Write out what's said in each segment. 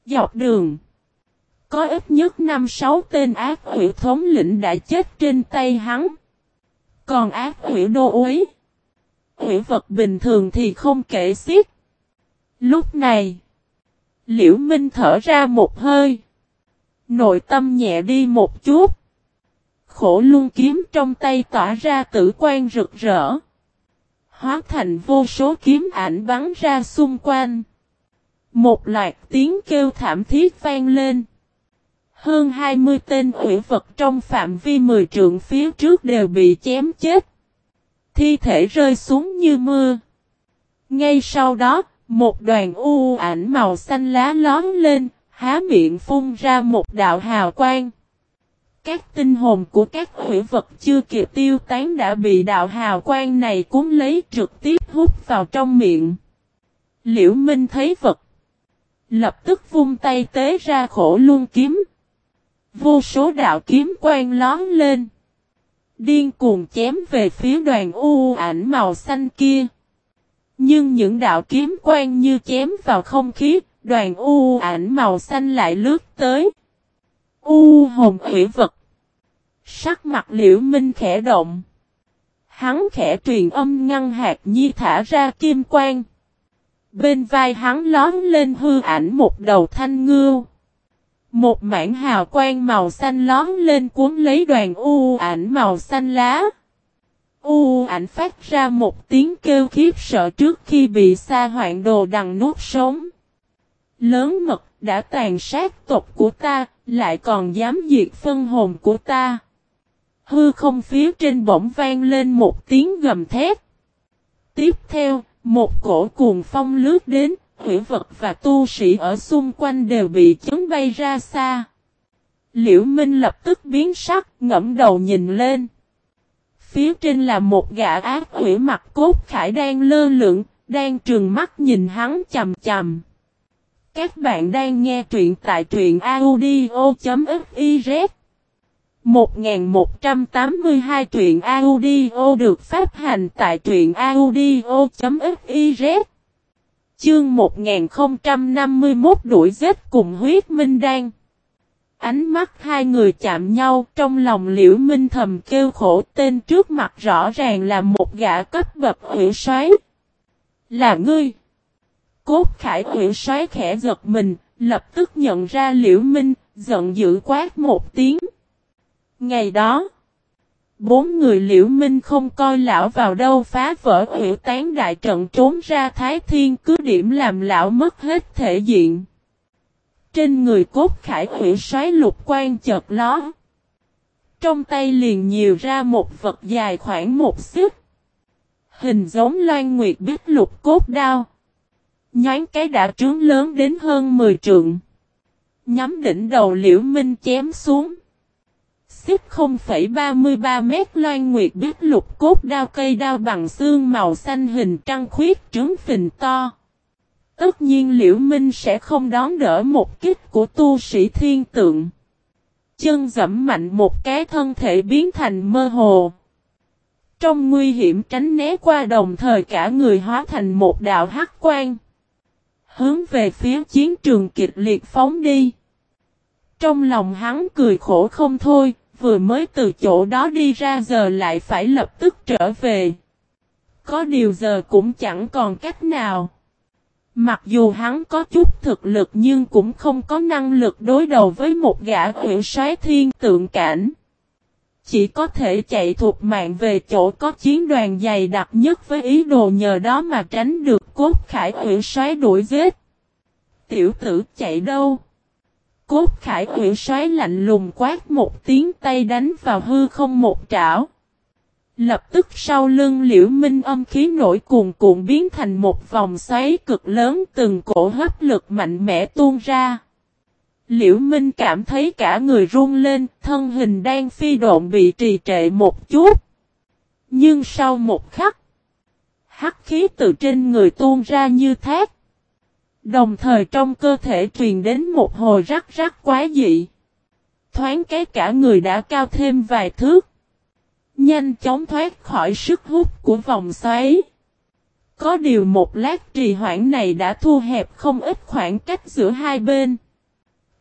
Dọc đường, có ít nhất 5-6 tên ác quỷ thống lĩnh đã chết trên tay hắn. Còn ác quỷ đô uý, quỷ vật bình thường thì không kể xiết. Lúc này, Liễu Minh thở ra một hơi. Nội tâm nhẹ đi một chút. Khổ luân kiếm trong tay tỏa ra tử quang rực rỡ. Hóa thành vô số kiếm ảnh bắn ra xung quanh. Một loạt tiếng kêu thảm thiết vang lên. Hơn 20 tên quỷ vật trong phạm vi 10 trượng phía trước đều bị chém chết. Thi thể rơi xuống như mưa. Ngay sau đó, một đoàn u ảnh màu xanh lá lóm lên, há miệng phun ra một đạo hào quang. Các tinh hồn của các quỷ vật chưa kịp tiêu tán đã bị đạo hào quang này cuốn lấy trực tiếp hút vào trong miệng. Liễu Minh thấy vật, lập tức vung tay tế ra khổ luân kiếm. Vô số đạo kiếm quang lóm lên, điên cuồng chém về phía đoàn u ảnh màu xanh kia. Nhưng những đạo kiếm quang như chém vào không khí, đoàn u ảnh màu xanh lại lướt tới. Hồn quỷ vật. Sắc mặt Liễu Minh khẽ động. Hắn khẽ truyền âm ngăn Hạc Nhi thả ra kim quang. Bên vai hắn lóm lên hư ảnh một đầu thanh ngưu. Một mảng hào quang màu xanh lóm lên cuốn lấy đoàn ảnh màu xanh lá. Ảnh phát ra một tiếng kêu khiếp sợ trước khi bị Sa Hoạn Đồ Đằng nuốt sống. Lớn mật đã tàn sát tộc của ta, lại còn dám diệt phân hồn của ta. Hư không phía trên bỗng vang lên một tiếng gầm thét. Tiếp theo, một cổ cuồng phong lướt đến, quỷ vật và tu sĩ ở xung quanh đều bị chấn bay ra xa. Liễu Minh lập tức biến sắc, ngẫm đầu nhìn lên. Phía trên là một gã ác quỷ mặt cốt khải đang lơ lửng, đang trừng mắt nhìn hắn chằm chằm. Các bạn đang nghe truyện tại truyện audio.fiz. 1182 truyện audio được phát hành tại truyện audio.fiz. Chương 1051 đuổi giết cùng huyết minh đan. Ánh mắt hai người chạm nhau, trong lòng Liễu Minh thầm kêu khổ, tên trước mặt rõ ràng là một gã cấp bậc quỷ soái. Là ngươi? Cốt khải quỷ soái khẽ giật mình, lập tức nhận ra Liễu Minh, giận dữ quát một tiếng. Ngày đó, 4 người Liễu Minh không coi lão vào đâu, phá vỡ quỷ tán đại trận trốn ra Thái Thiên cứ điểm làm lão mất hết thể diện. Trên người cốt khải quỷ soái lục quang chợt lóe. Trong tay liền nhiều ra một vật dài khoảng 1 xích. Hình giống loan nguyệt bích lục cốt đao. Nhoáng cái đã trướng lớn đến hơn 10 trượng. Nhắm đỉnh đầu Liễu Minh chém xuống. Xích 0,33 mét loan nguyệt bích lục cốt đao, cây đao bằng xương màu xanh hình trăng khuyết trướng phình to. Tất nhiên Liễu Minh sẽ không đón đỡ một kích của tu sĩ thiên tượng. Chân giẫm mạnh một cái, thân thể biến thành mơ hồ. Trong nguy hiểm tránh né qua, đồng thời cả người hóa thành một đạo hắc quang. Hướng về phía chiến trường kịch liệt phóng đi. Trong lòng hắn cười khổ không thôi, vừa mới từ chỗ đó đi ra giờ lại phải lập tức trở về. Có điều giờ cũng chẳng còn cách nào. Mặc dù hắn có chút thực lực nhưng cũng không có năng lực đối đầu với một gã quỷ soái thiên tượng cảnh. Chỉ có thể chạy thục mạng về chỗ có chiến đoàn dày đặc nhất, với ý đồ nhờ đó mà tránh được cốt khải quỷ soái đuổi giết. Tiểu tử chạy đâu? Cốt khải quỷ soái lạnh lùng quát một tiếng, tay đánh vào hư không một trảo. Lập tức sau lưng Liễu Minh âm khí nổi cuồn cuộn biến thành một vòng xoáy cực lớn, từng cổ hấp lực mạnh mẽ tuôn ra. Liễu Minh cảm thấy cả người run lên, thân hình đang phi độn bị trì trệ một chút. Nhưng sau một khắc, hắc khí từ trên người tuôn ra như thác. Đồng thời trong cơ thể truyền đến một hồi rắc rắc quái dị. Thoáng cái cả người đã cao thêm vài thước. Nhanh chóng thoát khỏi sức hút của vòng xoáy. Có điều một lát trì hoãn này đã thu hẹp không ít khoảng cách giữa hai bên.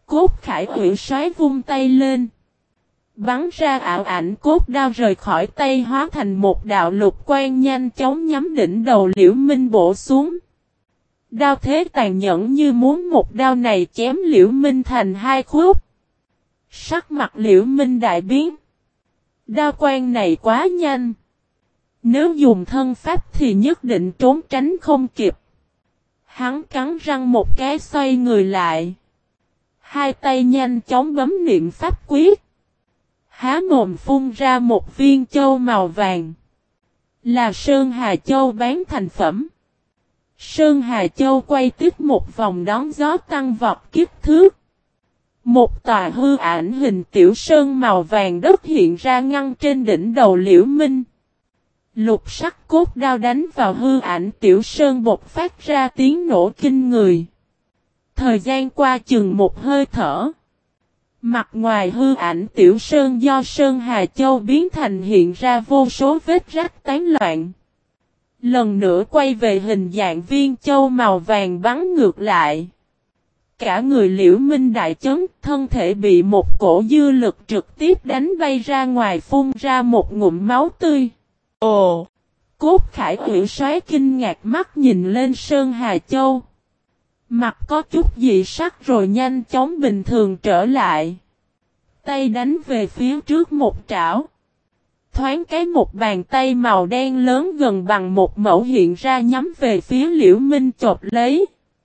Cốt Khải Uyển Soái vung tay lên. Bắn ra ảo ảnh cốt đao rời khỏi tay hóa thành một đạo lục quang nhanh chóng nhắm đỉnh đầu Liễu Minh bổ xuống. Đao thế tàn nhẫn như muốn một đao này chém Liễu Minh thành hai khúc. Sắc mặt Liễu Minh đại biến. Đao quang này quá nhanh. Nếu dùng thân pháp thì nhất định trốn tránh không kịp. Hắn cắn răng một cái xoay người lại. Hai tay nhanh chóng bấm niệm pháp quyết. Há mồm phun ra một viên châu màu vàng. Là Sơn Hà Châu bán thành phẩm. Sơn Hà Châu quay tiếp một vòng đón gió tăng vọt kích thước. Một tòa hư ảnh hình tiểu sơn màu vàng đất hiện ra ngăn trên đỉnh đầu Liễu Minh. Lục sắc cốt đao đánh vào hư ảnh tiểu sơn bột phát ra tiếng nổ kinh người. Thời gian qua chừng một hơi thở. Mặt ngoài hư ảnh tiểu sơn do Sơn Hà Châu biến thành hiện ra vô số vết rách tán loạn. Lần nữa quay về hình dạng viên châu màu vàng bắn ngược lại. Cả người Liễu Minh đại chấn, thân thể bị một cổ dư lực trực tiếp đánh bay ra ngoài phun ra một ngụm máu tươi. Ồ! Cốt Khải Uyển Soái kinh ngạc mắt nhìn lên Sơn Hà Châu. Mặt có chút dị sắc rồi nhanh chóng bình thường trở lại. Tay đánh về phía trước một trảo. Thoáng cái một bàn tay màu đen lớn gần bằng một mẫu hiện ra nhắm về phía Liễu Minh chộp lấy.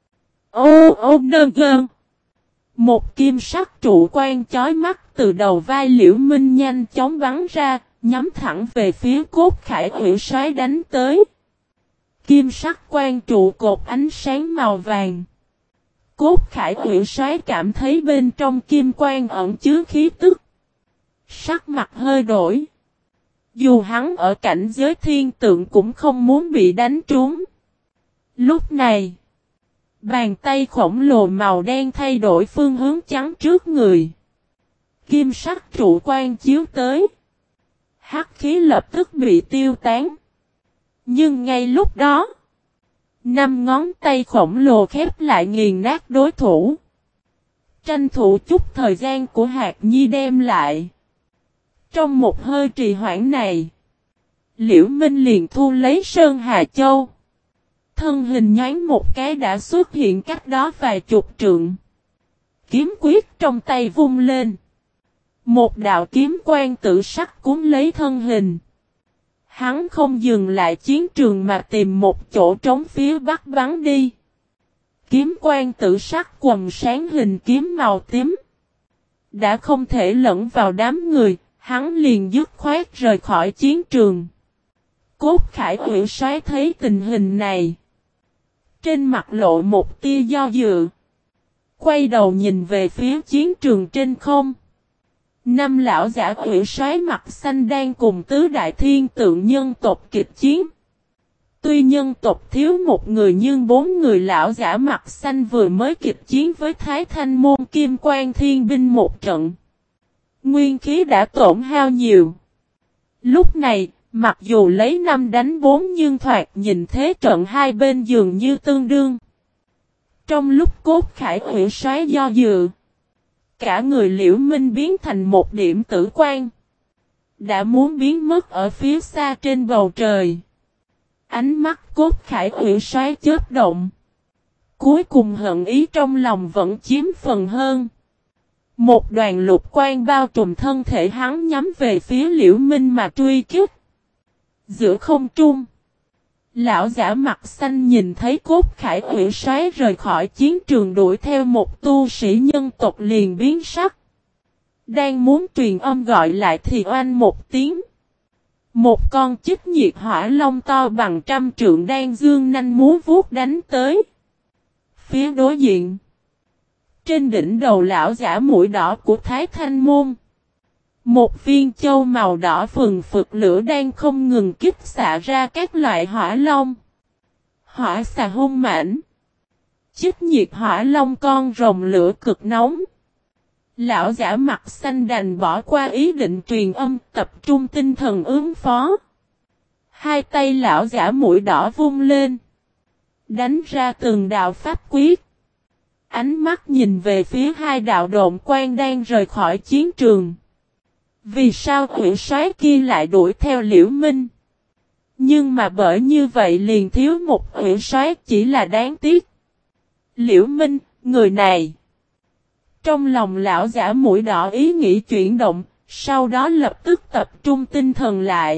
Ô nơ gơn. Một kim sắc trụ quan chói mắt từ đầu vai Liễu Minh nhanh chóng bắn ra, nhắm thẳng về phía Cốt Khải Uyển Soái đánh tới. Kim sắc quan trụ cột ánh sáng màu vàng. Cốt Khải Uyển Soái cảm thấy bên trong kim quan ẩn chứa khí tức. Sắc mặt hơi đổi. Dù hắn ở cảnh giới thiên tượng cũng không muốn bị đánh trúng. Lúc này, bàn tay khổng lồ màu đen thay đổi phương hướng chắn trước người. Kim sắc trụ quan chiếu tới. Hắc khí lập tức bị tiêu tán. Nhưng ngay lúc đó, 5 ngón tay khổng lồ khép lại nghiền nát đối thủ. Tranh thủ chút thời gian của Hạc Nhi đem lại. Trong một hơi trì hoãn này, Liễu Minh liền thu lấy Sơn Hà Châu. Thân hình nhoáng một cái đã xuất hiện cách đó vài chục trượng. Kiếm quyết trong tay vung lên. Một đạo kiếm quang tự sắc cuốn lấy thân hình. Hắn không dừng lại chiến trường mà tìm một chỗ trống phía bắc bắn đi. Kiếm quang tự sắc quần sáng hình kiếm màu tím. Đã không thể lẫn vào đám người, hắn liền dứt khoát rời khỏi chiến trường. Cốt Khải Uyển Soái thấy tình hình này. Trên mặt lộ một tia do dự. Quay đầu nhìn về phía chiến trường trên không. 5 lão giả Uyển Soái mặt xanh đang cùng tứ đại thiên tượng nhân tộc kịch chiến. Tuy nhân tộc thiếu một người nhưng 4 người lão giả mặt xanh vừa mới kịch chiến với Thái Thanh môn Kim Quan Thiên binh một trận. Nguyên khí đã tổn hao nhiều. Lúc này, mặc dù lấy 5 đánh 4 nhưng thoạt nhìn thế trận hai bên dường như tương đương. Trong lúc Cốt Khải Uyển Soái do dự, cả người Liễu Minh biến thành một điểm tử quang. Đã muốn biến mất ở phía xa trên bầu trời. Ánh mắt Cốt Khải Uyển Soái chớp động. Cuối cùng hận ý trong lòng vẫn chiếm phần hơn. Một đoàn lục quang bao trùm thân thể hắn nhắm về phía Liễu Minh mà truy kích. Giữa không trung, lão giả mặt xanh nhìn thấy Cốt Khải Uyển Soái rời khỏi chiến trường đuổi theo một tu sĩ nhân tộc liền biến sắc. Đang muốn truyền âm gọi lại thì oanh một tiếng. Một con chích nhiệt hỏa long to bằng 100 trượng đang dương nanh múa vuốt đánh tới. Phía đối diện, trên đỉnh đầu lão giả mũi đỏ của Thái Thanh môn, một viên châu màu đỏ phừng phực lửa đang không ngừng kích xạ ra các loại hỏa long. Hỏa xà hung mãnh. Chích nhiệt hỏa long con rồng lửa cực nóng. Lão giả mặt xanh đành bỏ qua ý định truyền âm, tập trung tinh thần ứng phó. Hai tay lão giả mũi đỏ vung lên. Đánh ra từng đạo pháp quyết. Ánh mắt nhìn về phía hai đạo độn quang đang rời khỏi chiến trường. Vì sao Hủy Soái kia lại đuổi theo Liễu Minh? Nhưng mà bởi như vậy liền thiếu một Hủy Soái, chỉ là đáng tiếc. Liễu Minh, người này. Trong lòng lão giả mũi đỏ ý nghĩ chuyển động, sau đó lập tức tập trung tinh thần lại.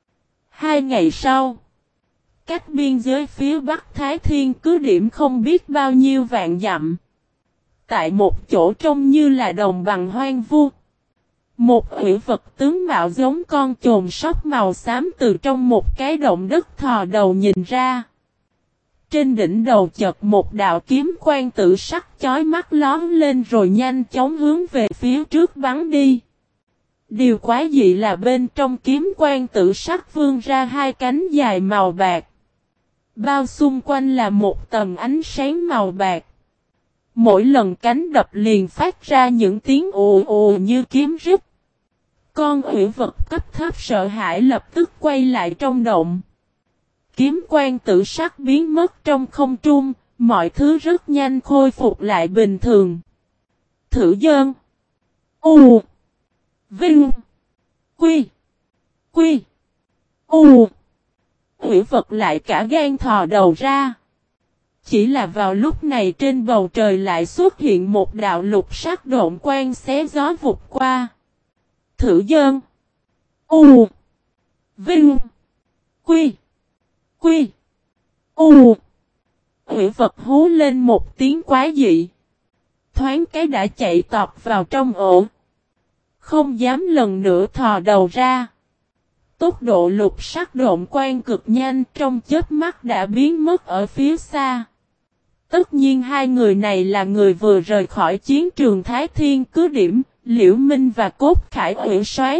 2 ngày sau, cách biên giới phía Bắc Thái Thiên cứ điểm không biết bao nhiêu vạn dặm. Tại một chỗ trông như là đồng bằng hoang vu. Một hủy vật tướng mạo giống con chồn sóc màu xám từ trong một cái động đất thò đầu nhìn ra. Trên đỉnh đầu chợt một đạo kiếm quang tự sắc chói mắt lóm lên rồi nhanh chóng hướng về phía trước bắn đi. Điều quái dị là bên trong kiếm quang tự sắc vươn ra hai cánh dài màu bạc. Bao xung quanh là một tầng ánh sáng màu bạc. Mỗi lần cánh đập liền phát ra những tiếng ù ù như kiếm rít. Con hủy vật cấp thấp sợ hãi lập tức quay lại trong động. Kiếm quang tự sắc biến mất trong không trung, mọi thứ rất nhanh khôi phục lại bình thường. Thử dơn. U. Vinh. Quy. Quy. U. Hủy vật lại cả gan thò đầu ra. Chỉ là vào lúc này trên bầu trời lại xuất hiện một đạo lục sắc độn quang xé gió vụt qua. Thử dơn. U. Vinh. Quy. Quy. U. Hủy vật hú lên một tiếng quái dị. Thoáng cái đã chạy tọt vào trong ổ. Không dám lần nữa thò đầu ra. Tốc độ lục sắc độn quang cực nhanh trong chớp mắt đã biến mất ở phía xa. Tất nhiên hai người này là người vừa rời khỏi chiến trường Thái Thiên cứ điểm, Liễu Minh và Cốt Khải Hủy Soái.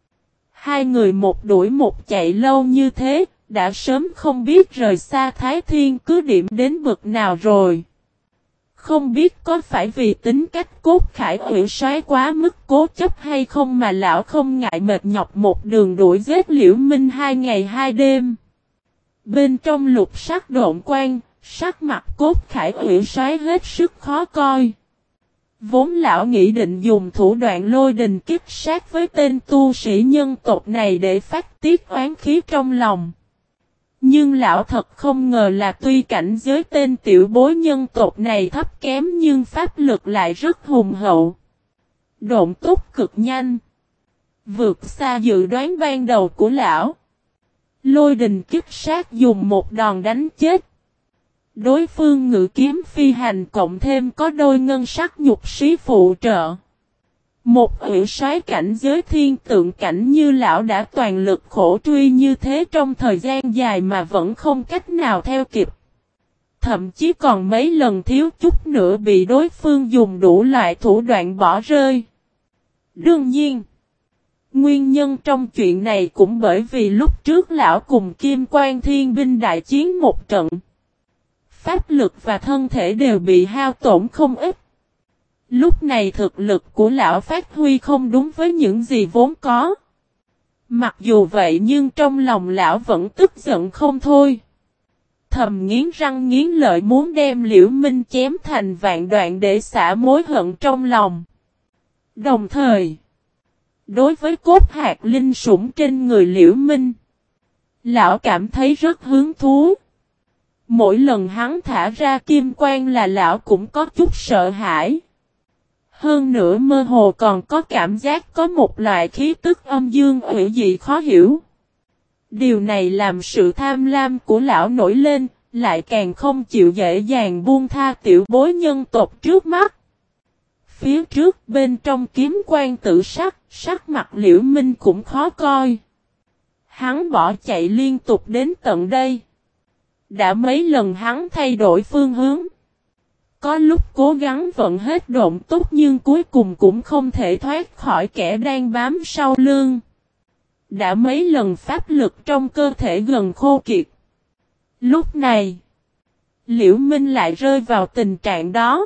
Hai người một đuổi một chạy lâu như thế, đã sớm không biết rời xa Thái Thiên cứ điểm đến bực nào rồi. Không biết có phải vì tính cách Cốt Khải Hủy Soái quá mức cố chấp hay không mà lão không ngại mệt nhọc một đường đuổi giết Liễu Minh 2 ngày 2 đêm. Bên trong lục sắc độn quang, sắc mặt Cốt Khải Hủy Soái hết sức khó coi. Vốn lão nghĩ định dùng thủ đoạn lôi đình kích sát với tên tu sĩ nhân tộc này để phát tiết oán khí trong lòng. Nhưng lão thật không ngờ là tuy cảnh giới tên tiểu bối nhân tộc này thấp kém nhưng pháp lực lại rất hùng hậu. Độn tốc cực nhanh. Vượt xa dự đoán ban đầu của lão. Lôi đình kích sát dùng một đòn đánh chết. Đối phương ngự kiếm phi hành cộng thêm có đôi ngân sắc nhục sĩ phụ trợ. Một hủy soái cảnh giới thiên tượng cảnh như lão đã toàn lực khổ truy như thế trong thời gian dài mà vẫn không cách nào theo kịp. Thậm chí còn mấy lần thiếu chút nữa bị đối phương dùng đủ loại thủ đoạn bỏ rơi. Đương nhiên, nguyên nhân trong chuyện này cũng bởi vì lúc trước lão cùng Kim Quan Thiên binh đại chiến một trận. Pháp lực và thân thể đều bị hao tổn không ít. Lúc này thực lực của lão phát huy không đúng với những gì vốn có. Mặc dù vậy nhưng trong lòng lão vẫn tức giận không thôi. Thầm nghiến răng nghiến lợi muốn đem Liễu Minh chém thành vạn đoạn để xả mối hận trong lòng. Đồng thời, đối với cốt hạt linh sủng trên người Liễu Minh, lão cảm thấy rất hứng thú. Mỗi lần hắn thả ra kim quang là lão cũng có chút sợ hãi. Hơn nữa mơ hồ còn có cảm giác có một loại khí tức âm dương hủy dị khó hiểu. Điều này làm sự tham lam của lão nổi lên, lại càng không chịu dễ dàng buông tha tiểu bối nhân tộc trước mắt. Phía trước bên trong kiếm quang tự sắc, sắc mặt Liễu Minh cũng khó coi. Hắn bỏ chạy liên tục đến tận đây. Đã mấy lần hắn thay đổi phương hướng. Có lúc cố gắng vận hết độn túc nhưng cuối cùng cũng không thể thoát khỏi kẻ đang bám sau lưng. Đã mấy lần pháp lực trong cơ thể gần khô kiệt. Lúc này, Liễu Minh lại rơi vào tình trạng đó.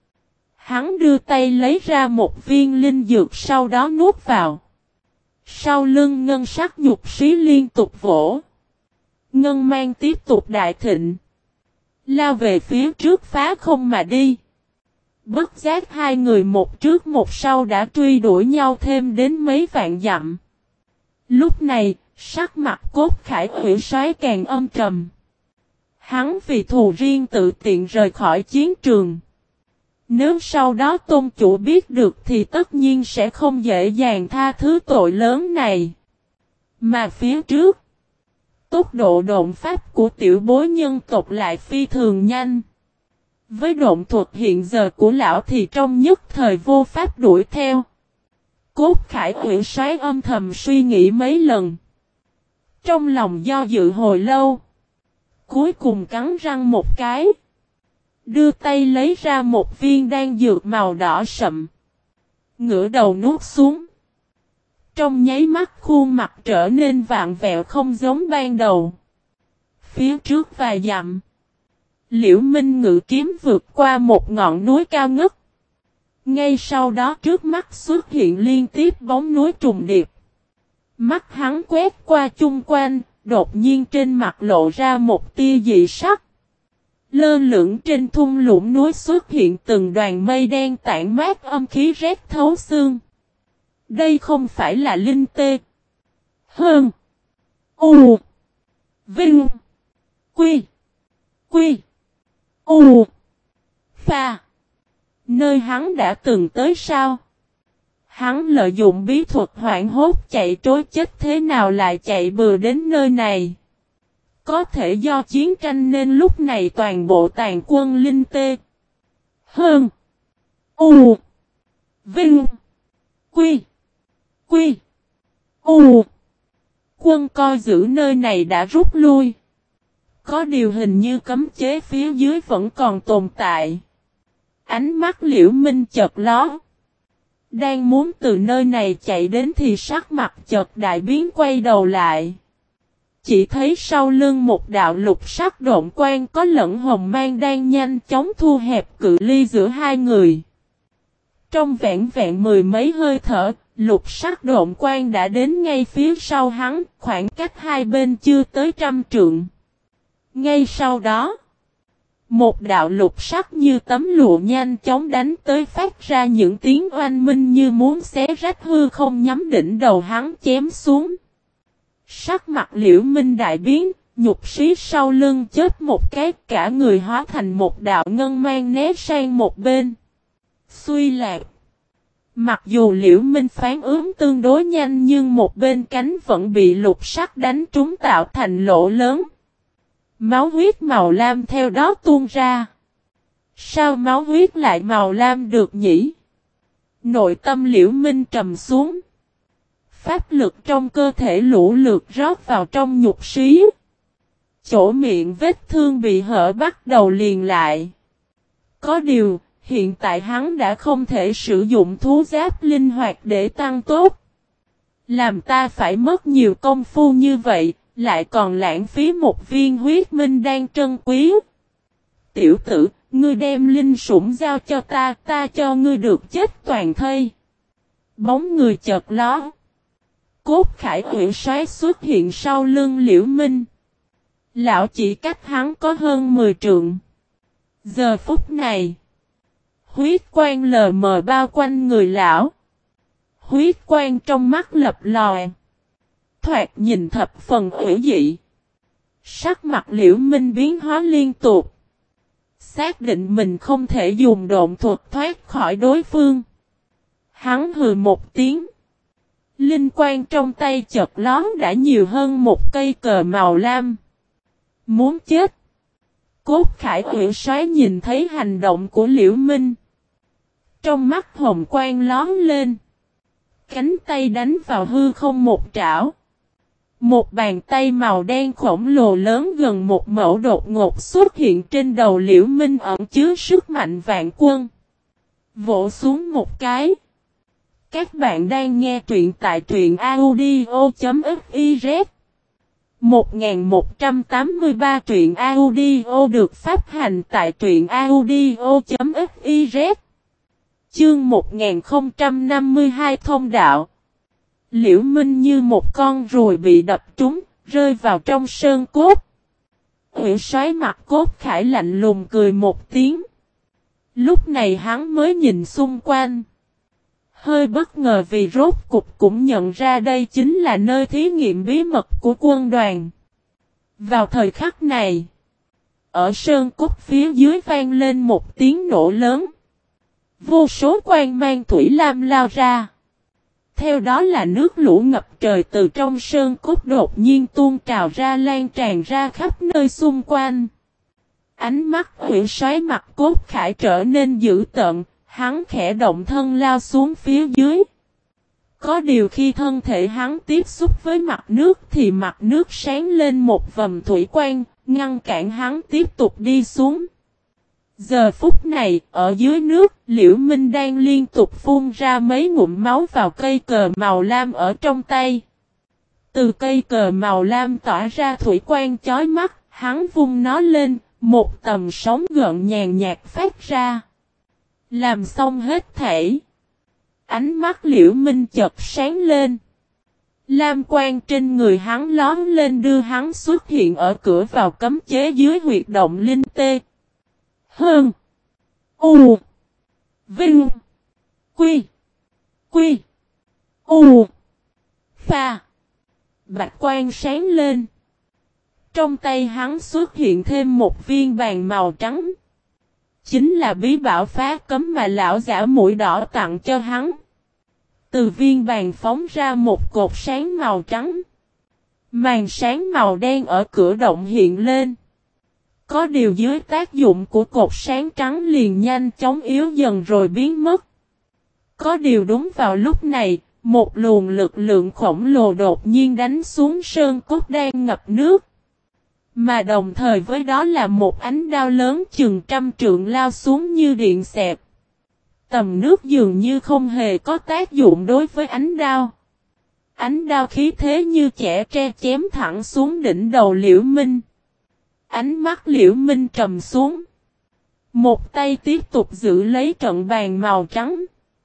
Hắn đưa tay lấy ra một viên linh dược sau đó nuốt vào. Sau lưng ngân sắc nhục sĩ liên tục vỗ. Ngân mang tiếp tục đại thịnh. Lao về phía trước phá không mà đi. Bất giác hai người một trước một sau đã truy đuổi nhau thêm đến mấy vạn dặm. Lúc này, sắc mặt Cốt Khải Ủy soái càng âm trầm. Hắn vì thù riêng tự tiện rời khỏi chiến trường. Nếu sau đó tôn chủ biết được thì tất nhiên sẽ không dễ dàng tha thứ tội lớn này. Mà phía trước, tốc độ độn pháp của tiểu bối nhân tộc lại phi thường nhanh. Với độn thuật hiện giờ của lão thì trong nhất thời vô pháp đuổi theo. Cốt Khải Ủy soái âm thầm suy nghĩ mấy lần. Trong lòng do dự hồi lâu. Cuối cùng cắn răng một cái. Đưa tay lấy ra một viên đan dược màu đỏ sậm. Ngửa đầu nuốt xuống. Trong nháy mắt khuôn mặt trở nên vạn vẹo không giống ban đầu. Phía trước vài dặm. Liễu Minh ngự kiếm vượt qua một ngọn núi cao ngất. Ngay sau đó trước mắt xuất hiện liên tiếp bóng núi trùng điệp. Mắt hắn quét qua chung quanh, đột nhiên trên mặt lộ ra một tia dị sắc. Lơ lửng trên thung lũng núi xuất hiện từng đoàn mây đen tản mát âm khí rét thấu xương. Đây không phải là linh tê. Hơn. U. Vinh. Quy. Quy. U. Pha. Nơi hắn đã từng tới sao? Hắn lợi dụng bí thuật hoảng hốt chạy trối chết thế nào lại chạy bừa đến nơi này? Có thể do chiến tranh nên lúc này toàn bộ tàn quân linh tê. Hơn. U. Vinh. Quy. Quy. U. Quân coi giữ nơi này đã rút lui. Có điều hình như cấm chế phía dưới vẫn còn tồn tại. Ánh mắt Liễu Minh chợt lóe. Đang muốn từ nơi này chạy đến thì sắc mặt chợt đại biến quay đầu lại. Chỉ thấy sau lưng một đạo lục sắc độn quang có lẫn hồng mang đang nhanh chóng thu hẹp cự ly giữa hai người. Trong vẹn vẹn mười mấy hơi thở, lục sắc độn quang đã đến ngay phía sau hắn, khoảng cách hai bên chưa tới 100 trượng. Ngay sau đó, một đạo lục sắc như tấm lụa nhanh chóng đánh tới phát ra những tiếng oanh minh như muốn xé rách hư không nhắm đỉnh đầu hắn chém xuống. Sắc mặt Liễu Minh đại biến, nhục sĩ sau lưng chết một cái cả người hóa thành một đạo ngân mang né sang một bên. Xuy lạc. Mặc dù Liễu Minh phán ứng tương đối nhanh nhưng một bên cánh vẫn bị lục sắc đánh trúng tạo thành lỗ lớn. Máu huyết màu lam theo đó tuôn ra. Sao máu huyết lại màu lam được nhỉ? Nội tâm Liễu Minh trầm xuống. Pháp lực trong cơ thể lũ lượt rót vào trong nhục sĩ. Chỗ miệng vết thương bị hở bắt đầu liền lại. Có điều, hiện tại hắn đã không thể sử dụng thú giáp linh hoạt để tăng tốt. Làm ta phải mất nhiều công phu như vậy, lại còn lãng phí một viên huyết minh đan trân quý. Tiểu tử, ngươi đem linh sủng giao cho ta cho ngươi được chết toàn thây. Bóng người chợt lóe. Cốt Khải Ủy soái xuất hiện sau lưng Liễu Minh. Lão chỉ cách hắn có hơn 10 trượng. Giờ phút này, huyết quang lờ mờ bao quanh người lão. Huyết quang trong mắt lập lòe. Thoạt nhìn thập phần ủy dị. Sắc mặt Liễu Minh biến hóa liên tục. Xác định mình không thể dùng độn thuật thoát khỏi đối phương. Hắn hừ một tiếng. Linh quang trong tay chợt lóe đã nhiều hơn một cây cờ màu lam. Muốn chết. Cốt Khải Ủy soái nhìn thấy hành động của Liễu Minh. Trong mắt hồng quang lóe lên. Cánh tay đánh vào hư không một trảo. Một bàn tay màu đen khổng lồ lớn gần một mẫu đột ngột xuất hiện trên đầu Liễu Minh ẩn chứa sức mạnh vạn quân. Vỗ xuống một cái. Các bạn đang nghe truyện tại truyện audio.fiz 1183 truyện audio được phát hành tại truyện audio.fiz Chương 1052 thông đạo. Liễu Minh như một con ruồi bị đập trúng, rơi vào trong sơn cốt. Ủy soái mặt Cốt Khải lạnh lùng cười một tiếng. Lúc này hắn mới nhìn xung quanh. Hơi bất ngờ vì rốt cục cũng nhận ra đây chính là nơi thí nghiệm bí mật của quân đoàn. Vào thời khắc này, ở sơn cốt phía dưới vang lên một tiếng nổ lớn. Vô số quang mang thủy lam lao ra. Theo đó là nước lũ ngập trời từ trong sơn cốt đột nhiên tuôn trào ra lan tràn ra khắp nơi xung quanh. Ánh mắt Hủy Soái mặt Cốt Khải trở nên dữ tợn, hắn khẽ động thân lao xuống phía dưới. Có điều khi thân thể hắn tiếp xúc với mặt nước thì mặt nước sáng lên một vầng thủy quang, ngăn cản hắn tiếp tục đi xuống. Giờ phút này, ở dưới nước, Liễu Minh đang liên tục phun ra mấy ngụm máu vào cây cờ màu lam ở trong tay. Từ cây cờ màu lam tỏa ra thủy quang chói mắt, hắn vung nó lên, một tầm sóng gợn nhàn nhạt phát ra. Làm xong hết thảy. Ánh mắt Liễu Minh chợt sáng lên. Lam quang trên người hắn lóm lên đưa hắn xuất hiện ở cửa vào cấm chế dưới huyệt động linh tê. Hơn. U. Vinh. Quy. Quy. U. Pha. Bạch quang sáng lên. Trong tay hắn xuất hiện thêm một viên vàng màu trắng. Chính là bí bảo phá cấm mà lão giả mũi đỏ tặng cho hắn. Từ viên vàng phóng ra một cột sáng màu trắng. Màn sáng màu đen ở cửa động hiện lên. Có điều dưới tác dụng của cột sáng trắng liền nhanh chóng yếu dần rồi biến mất. Có điều đúng vào lúc này, một luồng lực lượng khổng lồ đột nhiên đánh xuống sơn cốt đang ngập nước. Mà đồng thời với đó là một ánh đao lớn chừng 100 trượng lao xuống như điện xẹt. Tầm nước dường như không hề có tác dụng đối với ánh đao. Ánh đao khí thế như chẻ tre chém thẳng xuống đỉnh đầu Liễu Minh. Ánh mắt Liễu Minh trầm xuống. Một tay tiếp tục giữ lấy trận bàn màu trắng.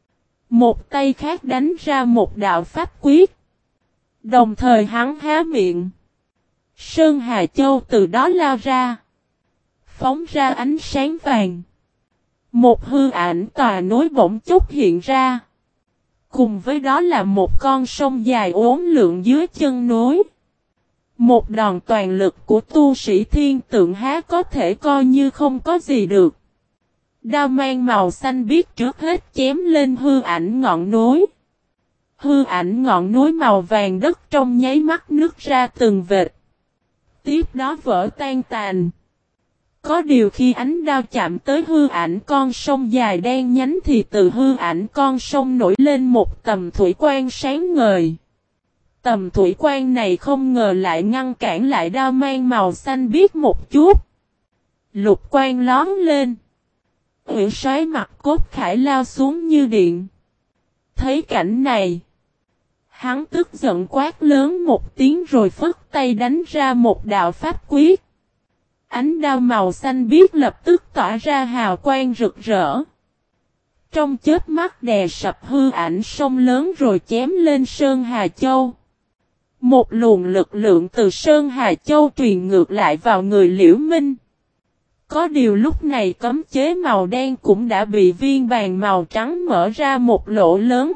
Một tay khác đánh ra một đạo pháp quyết. Đồng thời hắn há miệng. Sơn Hà Châu từ đó lao ra. Phóng ra ánh sáng vàng. Một hư ảnh tòa núi bỗng chốc hiện ra. Cùng với đó là một con sông dài uốn lượn dưới chân núi. Một đòn toàn lực của tu sĩ thiên tượng há có thể coi như không có gì được. Đao mang màu xanh biếc trước hết chém lên hư ảnh ngọn núi. Hư ảnh ngọn núi màu vàng đất trong nháy mắt nứt ra từng vệt. Tiếp đó vỡ tan tàn. Có điều khi ánh đao chạm tới hư ảnh con sông dài đen nhánh thì từ hư ảnh con sông nổi lên một tầm thủy quang sáng ngời. Tầm thủy quang này không ngờ lại ngăn cản lại đao mang màu xanh biếc một chút. Lục quang lóm lên. Hủy Soái mặt Cốt Khải lao xuống như điện. Thấy cảnh này. Hắn tức giận quát lớn một tiếng rồi phất tay đánh ra một đạo pháp quyết. Ánh đao màu xanh biếc lập tức tỏa ra hào quang rực rỡ. Trong chớp mắt đè sập hư ảnh sông lớn rồi chém lên Sơn Hà Châu. Một luồng lực lượng từ Sơn Hà Châu truyền ngược lại vào người Liễu Minh. Có điều lúc này cấm chế màu đen cũng đã bị viên vàng màu trắng mở ra một lỗ lớn.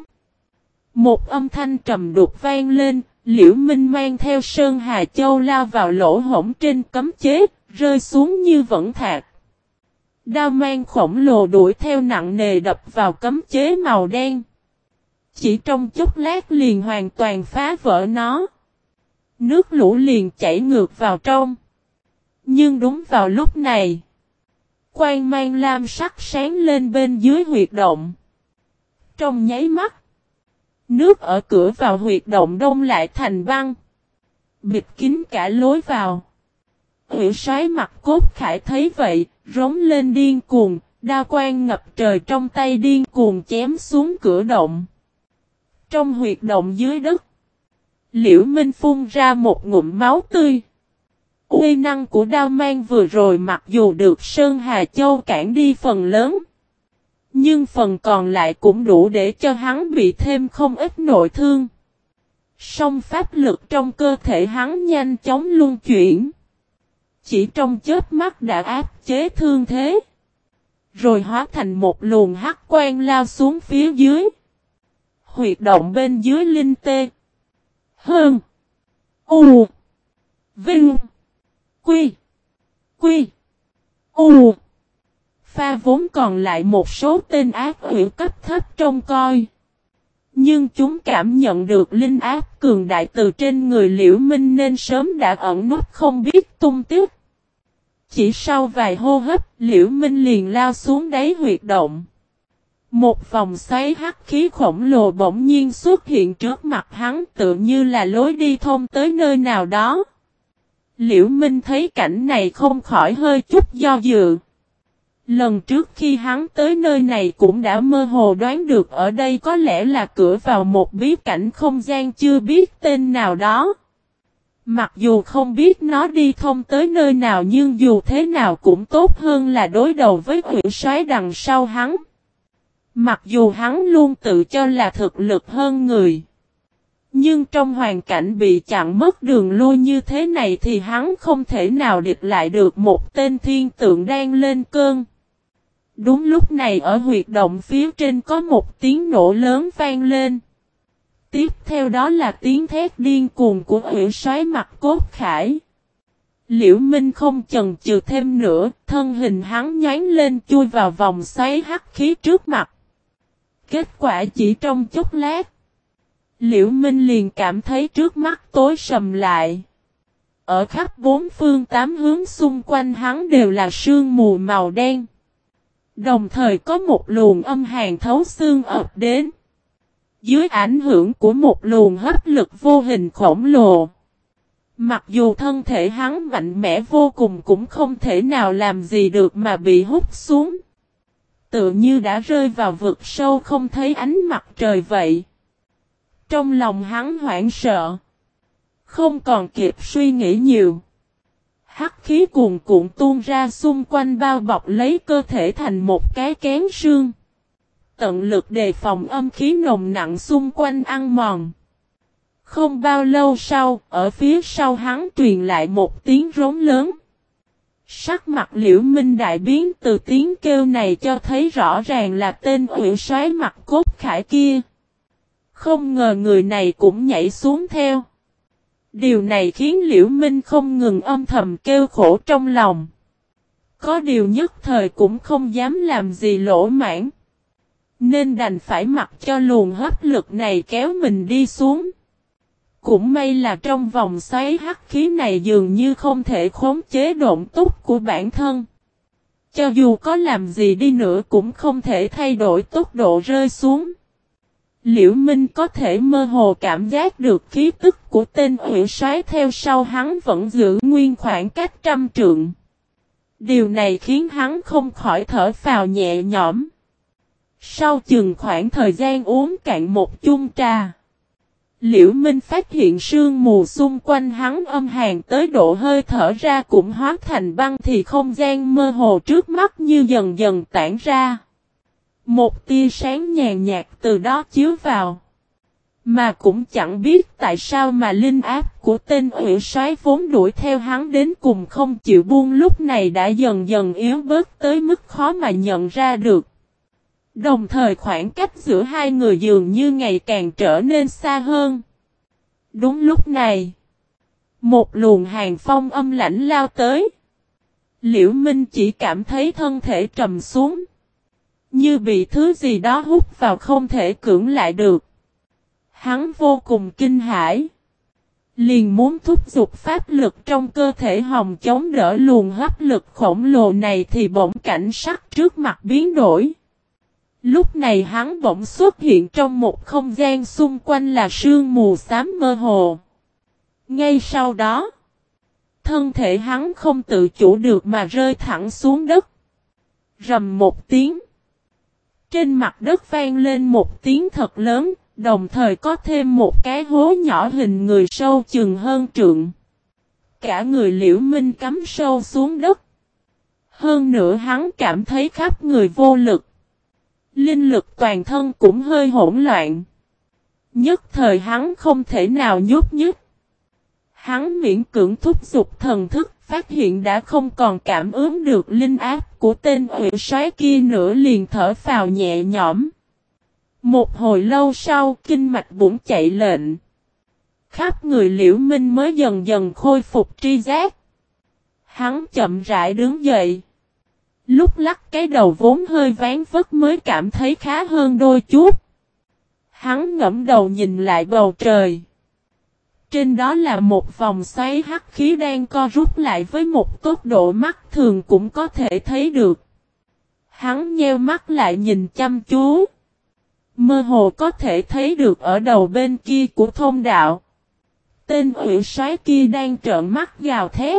Một âm thanh trầm đục vang lên, Liễu Minh mang theo Sơn Hà Châu lao vào lỗ hổng trên cấm chế, rơi xuống như vẫn thạc. Đao mang khổng lồ đuổi theo nặng nề đập vào cấm chế màu đen. Chỉ trong chốc lát liền hoàn toàn phá vỡ nó. Nước lũ liền chảy ngược vào trong. Nhưng đúng vào lúc này, quang mang lam sắc sáng lên bên dưới huyệt động. Trong nháy mắt, nước ở cửa vào huyệt động đông lại thành băng. Bịt kín cả lối vào. Hủy Soái mặt Cốt Khải thấy vậy, rống lên điên cuồng, đao quang ngập trời trong tay điên cuồng chém xuống cửa động. Trong huyệt động dưới đất, Liễu Minh phun ra một ngụm máu tươi. Uy năng của đao mang vừa rồi mặc dù được Sơn Hà Châu cản đi phần lớn, nhưng phần còn lại cũng đủ để cho hắn bị thêm không ít nội thương. Song pháp lực trong cơ thể hắn nhanh chóng luân chuyển. Chỉ trong chớp mắt đã áp chế thương thế. Rồi hóa thành một luồng hắc quang lao xuống phía dưới. Huyệt động bên dưới linh tê. Hơn. U. Vinh. Quy. Quy. U. Pha vốn còn lại một số tên ác quỷ cấp thấp trông coi. Nhưng chúng cảm nhận được linh áp cường đại từ trên người Liễu Minh nên sớm đã ẩn nút không biết tung tích. Chỉ sau vài hô hấp, Liễu Minh liền lao xuống đáy huyệt động. Một vòng xoáy hắc khí khổng lồ bỗng nhiên xuất hiện trước mặt hắn tự như là lối đi thông tới nơi nào đó. Liễu Minh thấy cảnh này không khỏi hơi chút do dự. Lần trước khi hắn tới nơi này cũng đã mơ hồ đoán được ở đây có lẽ là cửa vào một bí cảnh không gian chưa biết tên nào đó. Mặc dù không biết nó đi thông tới nơi nào nhưng dù thế nào cũng tốt hơn là đối đầu với quỷ soái đằng sau hắn. Mặc dù hắn luôn tự cho là thực lực hơn người. Nhưng trong hoàn cảnh bị chặn mất đường lui như thế này thì hắn không thể nào địch lại được một tên thiên tượng đang lên cơn. Đúng lúc này ở huyệt động phía trên có một tiếng nổ lớn vang lên. Tiếp theo đó là tiếng thét điên cuồng của quỷ soái mặt cốt khải. Liễu Minh không chần chừ thêm nữa, thân hình hắn nhoáng lên chui vào vòng xoáy hắc khí trước mặt. Kết quả chỉ trong chốc lát, Liễu Minh liền cảm thấy trước mắt tối sầm lại. Ở khắp bốn phương tám hướng xung quanh hắn đều là sương mù màu đen. Đồng thời có một luồng âm hàn thấu xương ập đến. Dưới ảnh hưởng của một luồng hấp lực vô hình khổng lồ. Mặc dù thân thể hắn mạnh mẽ vô cùng cũng không thể nào làm gì được mà bị hút xuống. Tựa như đã rơi vào vực sâu không thấy ánh mặt trời vậy. Trong lòng hắn hoảng sợ. Không còn kịp suy nghĩ nhiều. Hắc khí cuồn cuộn tuôn ra xung quanh bao bọc lấy cơ thể thành một cái kén sương. Tận lực đề phòng âm khí nồng nặng xung quanh ăn mòn. Không bao lâu sau, ở phía sau hắn truyền lại một tiếng rống lớn. Sắc mặt Liễu Minh đại biến từ tiếng kêu này cho thấy rõ ràng là tên quỷ soái mặt cốt khải kia. Không ngờ người này cũng nhảy xuống theo. Điều này khiến Liễu Minh không ngừng âm thầm kêu khổ trong lòng. Có điều nhất thời cũng không dám làm gì lỗ mãn. Nên đành phải mặc cho luồng hấp lực này kéo mình đi xuống. Cũng may là trong vòng xoáy hắc khí này dường như không thể khống chế độn túc của bản thân. Cho dù có làm gì đi nữa cũng không thể thay đổi tốc độ rơi xuống. Liễu Minh có thể mơ hồ cảm giác được khí tức của tên quỷ soái theo sau hắn vẫn giữ nguyên khoảng cách 100 trượng. Điều này khiến hắn không khỏi thở phào nhẹ nhõm. Sau chừng khoảng thời gian uống cạn một chung trà, Liễu Minh phát hiện sương mù xung quanh hắn âm hàn tới độ hơi thở ra cũng hóa thành băng thì không gian mơ hồ trước mắt như dần dần tản ra. Một tia sáng nhàn nhạt từ đó chiếu vào. Mà cũng chẳng biết tại sao mà linh áp của tên quỷ soái vốn đuổi theo hắn đến cùng không chịu buông lúc này đã dần dần yếu bớt tới mức khó mà nhận ra được. Đồng thời khoảng cách giữa hai người dường như ngày càng trở nên xa hơn. Đúng lúc này, một luồng hàn phong âm lãnh lao tới. Liễu Minh chỉ cảm thấy thân thể trầm xuống. Như bị thứ gì đó hút vào không thể cưỡng lại được. Hắn vô cùng kinh hãi. Liền muốn thúc giục pháp lực trong cơ thể hòng chống đỡ luồng hấp lực khổng lồ này thì bỗng cảnh sắc trước mặt biến đổi. Lúc này hắn bỗng xuất hiện trong một không gian xung quanh là sương mù xám mơ hồ. Ngay sau đó, thân thể hắn không tự chủ được mà rơi thẳng xuống đất. Rầm một tiếng. Trên mặt đất vang lên một tiếng thật lớn, đồng thời có thêm một cái hố nhỏ hình người sâu chừng hơn trượng. Cả người Liễu Minh cắm sâu xuống đất. Hơn nữa hắn cảm thấy khắp người vô lực. Linh lực toàn thân cũng hơi hỗn loạn. Nhất thời hắn không thể nào nhúc nhích. Hắn miễn cưỡng thúc giục thần thức phát hiện đã không còn cảm ứng được linh áp của tên ủy soái kia nữa liền thở phào nhẹ nhõm. Một hồi lâu sau kinh mạch bỗng chạy lệnh. Khắp người Liễu Minh mới dần dần khôi phục tri giác. Hắn chậm rãi đứng dậy. Lúc lắc cái đầu vốn hơi ván vất mới cảm thấy khá hơn đôi chút. Hắn ngẫm đầu nhìn lại bầu trời. Trên đó là một vòng xoáy hắc khí đang co rút lại với một tốc độ mắt thường cũng có thể thấy được. Hắn nheo mắt lại nhìn chăm chú. Mơ hồ có thể thấy được ở đầu bên kia của thông đạo. Tên ủy soái kia đang trợn mắt gào thét.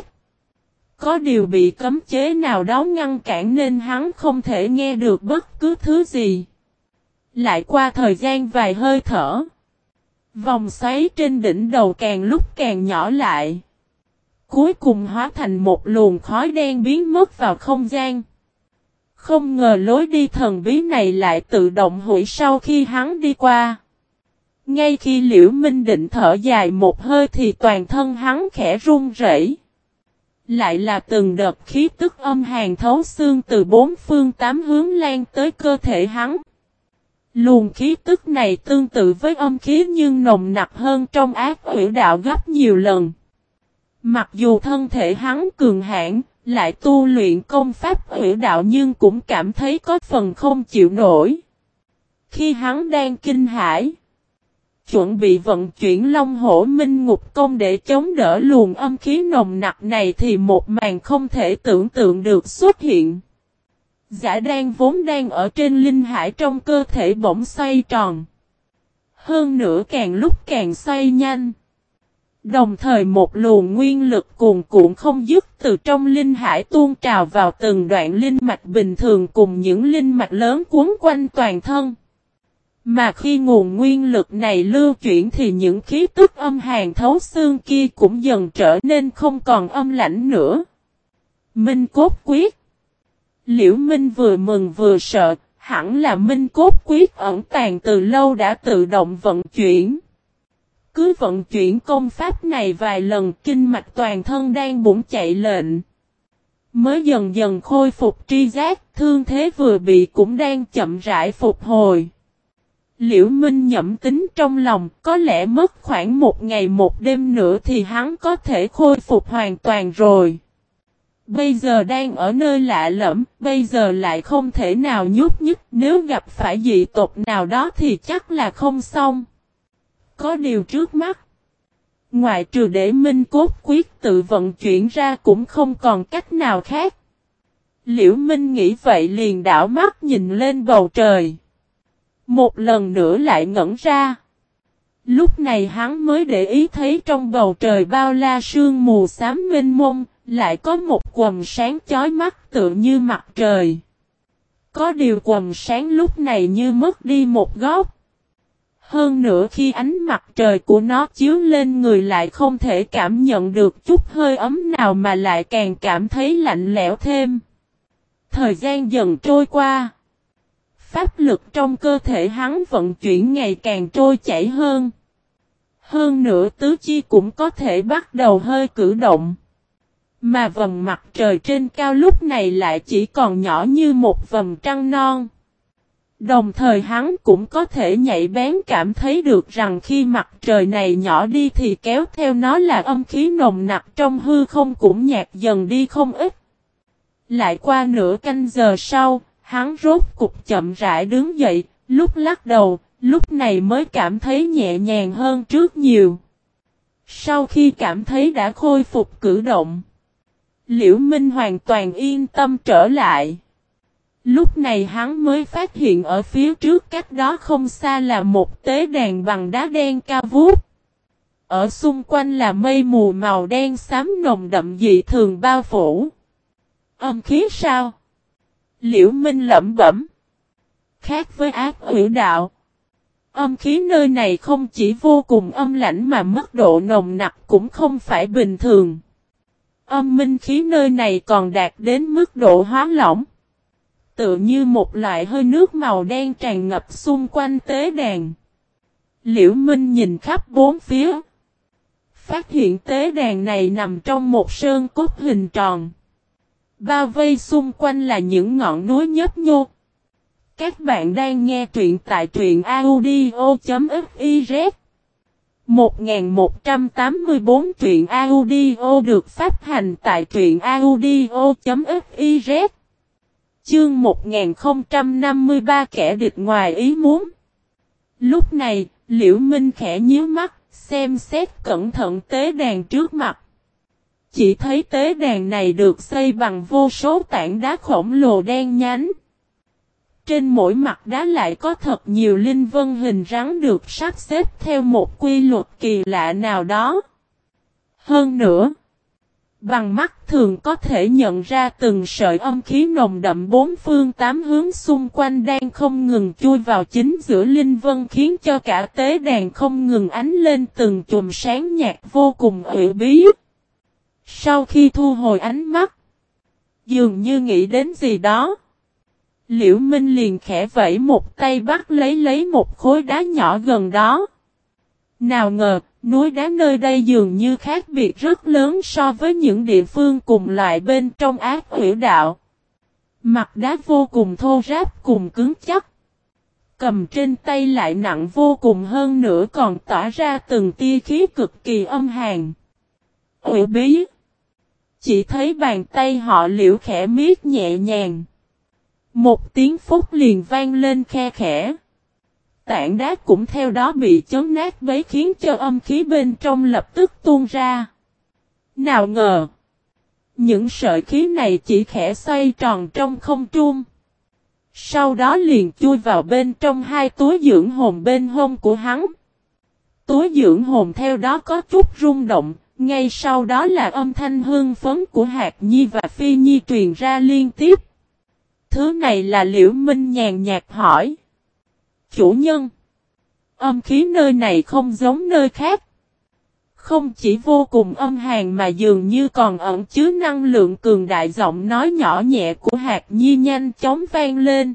Có điều bị cấm chế nào đó ngăn cản nên hắn không thể nghe được bất cứ thứ gì. Lại qua thời gian vài hơi thở. Vòng xoáy trên đỉnh đầu càng lúc càng nhỏ lại. Cuối cùng hóa thành một luồng khói đen biến mất vào không gian. Không ngờ lối đi thần bí này lại tự động hủy sau khi hắn đi qua. Ngay khi Liễu Minh định thở dài một hơi thì toàn thân hắn khẽ run rẩy. Lại là từng đợt khí tức âm hàn thấu xương từ bốn phương tám hướng lan tới cơ thể hắn. Luồng khí tức này tương tự với âm khí nhưng nồng nặc hơn trong ác quỷ đạo gấp nhiều lần. Mặc dù thân thể hắn cường hãn, lại tu luyện công pháp quỷ đạo nhưng cũng cảm thấy có phần không chịu nổi. Khi hắn đang kinh hãi, chuẩn bị vận chuyển Long Hổ Minh Ngục Công để chống đỡ luồng âm khí nồng nặc này thì một màn không thể tưởng tượng được xuất hiện. Giả đan vốn đang ở trên linh hải trong cơ thể bỗng xoay tròn. Hơn nữa càng lúc càng xoay nhanh. Đồng thời một luồng nguyên lực cuồn cuộn không dứt từ trong linh hải tuôn trào vào từng đoạn linh mạch bình thường cùng những linh mạch lớn cuốn quanh toàn thân. Mà khi nguồn nguyên lực này lưu chuyển thì những khí tức âm hàn thấu xương kia cũng dần trở nên không còn âm lãnh nữa. Minh cốt quyết. Liễu Minh vừa mừng vừa sợ, hẳn là Minh cốt quyết ẩn tàng từ lâu đã tự động vận chuyển. Cứ vận chuyển công pháp này vài lần kinh mạch toàn thân đang bỗng chạy lệnh. Mới dần dần khôi phục tri giác, thương thế vừa bị cũng đang chậm rãi phục hồi. Liễu Minh nhẩm tính trong lòng, có lẽ mất khoảng một ngày một đêm nữa thì hắn có thể khôi phục hoàn toàn rồi. Bây giờ đang ở nơi lạ lẫm, bây giờ lại không thể nào nhúc nhích, nếu gặp phải dị tộc nào đó thì chắc là không xong. Có điều trước mắt, ngoại trừ để Minh cốt quyết tự vận chuyển ra cũng không còn cách nào khác. Liễu Minh nghĩ vậy liền đảo mắt nhìn lên bầu trời. Một lần nữa lại ngẩn ra. Lúc này hắn mới để ý thấy trong bầu trời bao la sương mù xám mênh mông, lại có một quầng sáng chói mắt tựa như mặt trời. Có điều quầng sáng lúc này như mất đi một góc. Hơn nữa khi ánh mặt trời của nó chiếu lên người lại không thể cảm nhận được chút hơi ấm nào mà lại càng cảm thấy lạnh lẽo thêm. Thời gian dần trôi qua. Pháp lực trong cơ thể hắn vận chuyển ngày càng trôi chảy hơn. Hơn nữa tứ chi cũng có thể bắt đầu hơi cử động. Mà vầng mặt trời trên cao lúc này lại chỉ còn nhỏ như một vầng trăng non. Đồng thời hắn cũng có thể nhạy bén cảm thấy được rằng khi mặt trời này nhỏ đi thì kéo theo nó là âm khí nồng nặc trong hư không cũng nhạt dần đi không ít. Lại qua nửa canh giờ sau, hắn rốt cục chậm rãi đứng dậy, lúc lắc đầu, lúc này mới cảm thấy nhẹ nhàng hơn trước nhiều. Sau khi cảm thấy đã khôi phục cử động, Liễu Minh hoàn toàn yên tâm trở lại. Lúc này hắn mới phát hiện ở phía trước cách đó không xa là một tế đàn bằng đá đen cao vút. Ở xung quanh là mây mù màu đen xám nồng đậm dị thường bao phủ. Âm khí sao? Liễu Minh lẩm bẩm. Khác với ác quỷ đạo, âm khí nơi này không chỉ vô cùng âm lãnh mà mức độ nồng nặc cũng không phải bình thường. Âm minh khí nơi này còn đạt đến mức độ hóa lỏng. Tựa như một loại hơi nước màu đen tràn ngập xung quanh tế đàn. Liễu Minh nhìn khắp bốn phía. phát hiện tế đàn này nằm trong một sơn cốt hình tròn. Bao vây xung quanh là những ngọn núi nhấp nhô. Các bạn đang nghe truyện tại truyện audio.fiz 1184 truyện audio được phát hành tại truyện audio.fiz. Chương 1053 kẻ địch ngoài ý muốn. Lúc này, Liễu Minh khẽ nhíu mắt, xem xét cẩn thận tế đàn trước mặt. Chỉ thấy tế đàn này được xây bằng vô số tảng đá khổng lồ đen nhánh. Trên mỗi mặt đá lại có thật nhiều linh vân hình rắn được sắp xếp theo một quy luật kỳ lạ nào đó. Hơn nữa, bằng mắt thường có thể nhận ra từng sợi âm khí nồng đậm bốn phương tám hướng xung quanh đang không ngừng chui vào chính giữa linh vân, khiến cho cả tế đàn không ngừng ánh lên từng chùm sáng nhạt vô cùng ủy bí. Sau khi thu hồi ánh mắt, dường như nghĩ đến gì đó, Liễu Minh liền khẽ vẫy một tay bắt lấy một khối đá nhỏ gần đó. Nào ngờ, núi đá nơi đây dường như khác biệt rất lớn so với những địa phương cùng loại bên trong Ác Uyển Đạo. Mặt đá vô cùng thô ráp cùng cứng chắc. Cầm trên tay lại nặng vô cùng, hơn nữa còn tỏa ra từng tia khí cực kỳ âm hàn. Ủy bí. Chỉ thấy bàn tay họ Liễu khẽ miết nhẹ nhàng. Một tiếng phút liền vang lên khe khẽ. Tảng đá cũng theo đó bị chấn nát bấy, khiến cho âm khí bên trong lập tức tuôn ra. Nào ngờ, những sợi khí này chỉ khẽ xoay tròn trong không trung. Sau đó liền chui vào bên trong hai túi dưỡng hồn bên hông của hắn. Túi dưỡng hồn theo đó có chút rung động, ngay sau đó là âm thanh hưng phấn của Hạc Nhi và Phi Nhi truyền ra liên tiếp. Thứ này là Liễu Minh nhàn nhạt hỏi. Chủ nhân, âm khí nơi này không giống nơi khác. Không chỉ vô cùng âm hàn mà dường như còn ẩn chứa năng lượng cường đại. Giọng nói nhỏ nhẹ của Hạc Nhi nhanh chóng vang lên.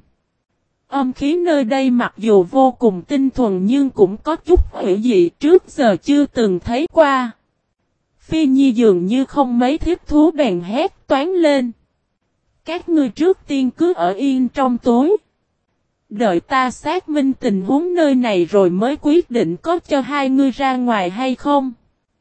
Âm khí nơi đây mặc dù vô cùng tinh thuần nhưng cũng có chút hủy dị, trước giờ chưa từng thấy qua. Phi Nhi dường như không mấy thích thú bèn hét toán lên. Các ngươi trước tiên cứ ở yên trong tối. Đợi ta xác minh tình huống nơi này rồi mới quyết định có cho hai ngươi ra ngoài hay không.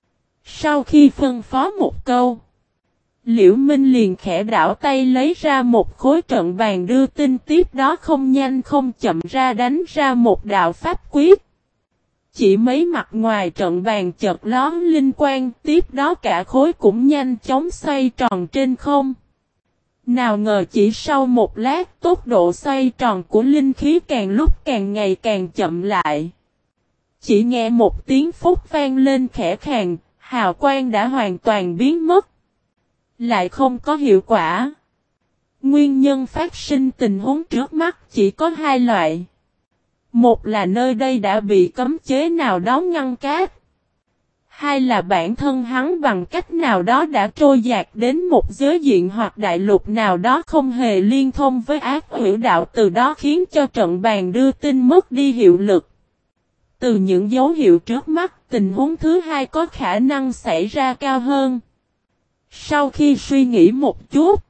Sau khi phân phó một câu, Liễu Minh liền khẽ đảo tay lấy ra một khối trận bàn đưa tin, tiếp đó không nhanh không chậm ra đánh ra một đạo pháp quyết. Chỉ mấy mặt ngoài trận bàn chợt lóe linh quang, tiếp đó cả khối cũng nhanh chóng xoay tròn trên không. Nào ngờ chỉ sau một lát, tốc độ xoay tròn của linh khí càng lúc càng ngày càng chậm lại. Chỉ nghe một tiếng phút vang lên khẽ khàng, hào quang đã hoàn toàn biến mất. Lại không có hiệu quả. Nguyên nhân phát sinh tình huống trước mắt chỉ có hai loại. Một là nơi đây đã bị cấm chế nào đó ngăn cát. Hai là bản thân hắn bằng cách nào đó đã trôi dạt đến một giới diện hoặc đại lục nào đó không hề liên thông với Ác Uyển Đạo, từ đó khiến cho trận bàn đưa tin mất đi hiệu lực. Từ những dấu hiệu trước mắt, tình huống thứ hai có khả năng xảy ra cao hơn. Sau khi suy nghĩ một chút,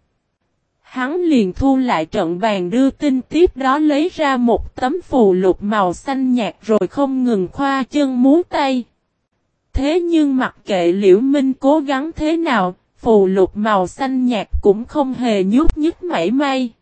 hắn liền thu lại trận bàn đưa tin, tiếp đó lấy ra một tấm phù lục màu xanh nhạt rồi không ngừng khoa chân múa tay. Thế nhưng mặc kệ Liễu Minh cố gắng thế nào, phù lục màu xanh nhạt cũng không hề nhúc nhích mảy may.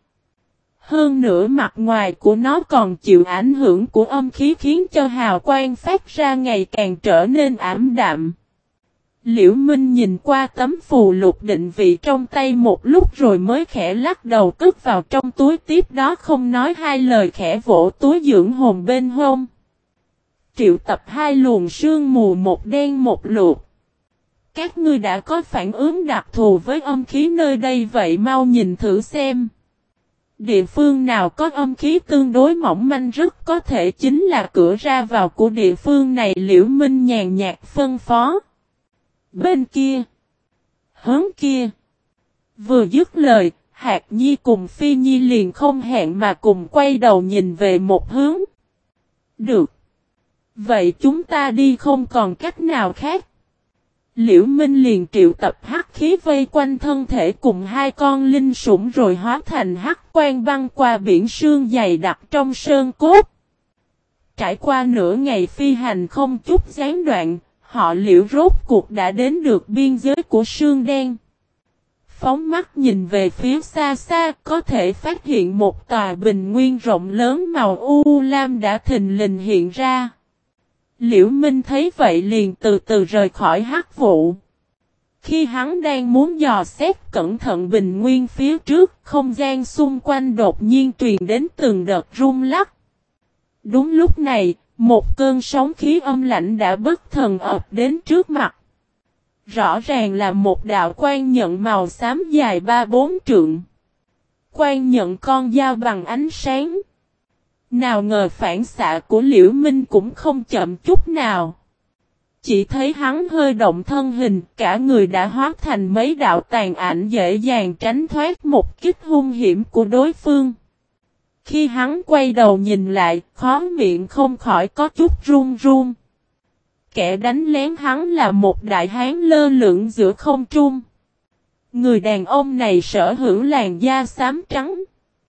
Hơn nữa mặt ngoài của nó còn chịu ảnh hưởng của âm khí, khiến cho hào quang phát ra ngày càng trở nên ảm đạm. Liễu Minh nhìn qua tấm phù lục định vị trong tay một lúc rồi mới khẽ lắc đầu cất vào trong túi, tiếp đó không nói hai lời khẽ vỗ túi dưỡng hồn bên hông. Triệu tập hai luồng sương mù, một đen một lục. Các ngươi đã có phản ứng đặc thù với âm khí nơi đây, vậy mau nhìn thử xem. Địa phương nào có âm khí tương đối mỏng manh rất có thể chính là cửa ra vào của địa phương này. Liễu Minh nhàn nhạt phân phó. Bên kia. Hướng kia. Vừa dứt lời, Hạc Nhi cùng Phi Nhi liền không hẹn mà cùng quay đầu nhìn về một hướng. Được. Vậy chúng ta đi, không còn cách nào khác. Liễu Minh liền triệu tập hắc khí vây quanh thân thể cùng hai con linh sủng rồi hóa thành hắc quang băng qua biển sương dày đặc trong sơn cốt. Trải qua nửa ngày phi hành không chút gián đoạn, họ Liễu rốt cuộc đã đến được biên giới của sương đen. Phóng mắt nhìn về phía xa xa có thể phát hiện một tòa bình nguyên rộng lớn màu u lam đã thình lình hiện ra. Liễu Minh thấy vậy liền từ từ rời khỏi hắc vụ. Khi hắn đang muốn dò xét cẩn thận bình nguyên phía trước, không gian xung quanh đột nhiên truyền đến từng đợt rung lắc. Đúng lúc này, một cơn sóng khí âm lạnh đã bất thần ập đến trước mặt. Rõ ràng là một đạo quan nhận màu xám dài 3-4 trượng. Quan nhận con dao bằng ánh sáng. Nào ngờ phản xạ của Liễu Minh cũng không chậm chút nào. Chỉ thấy hắn hơi động thân hình, cả người đã hóa thành mấy đạo tàn ảnh dễ dàng tránh thoát một kích hung hiểm của đối phương. Khi hắn quay đầu nhìn lại, khóe miệng không khỏi có chút run run. Kẻ đánh lén hắn là một đại hán lơ lửng giữa không trung. Người đàn ông này sở hữu làn da xám trắng.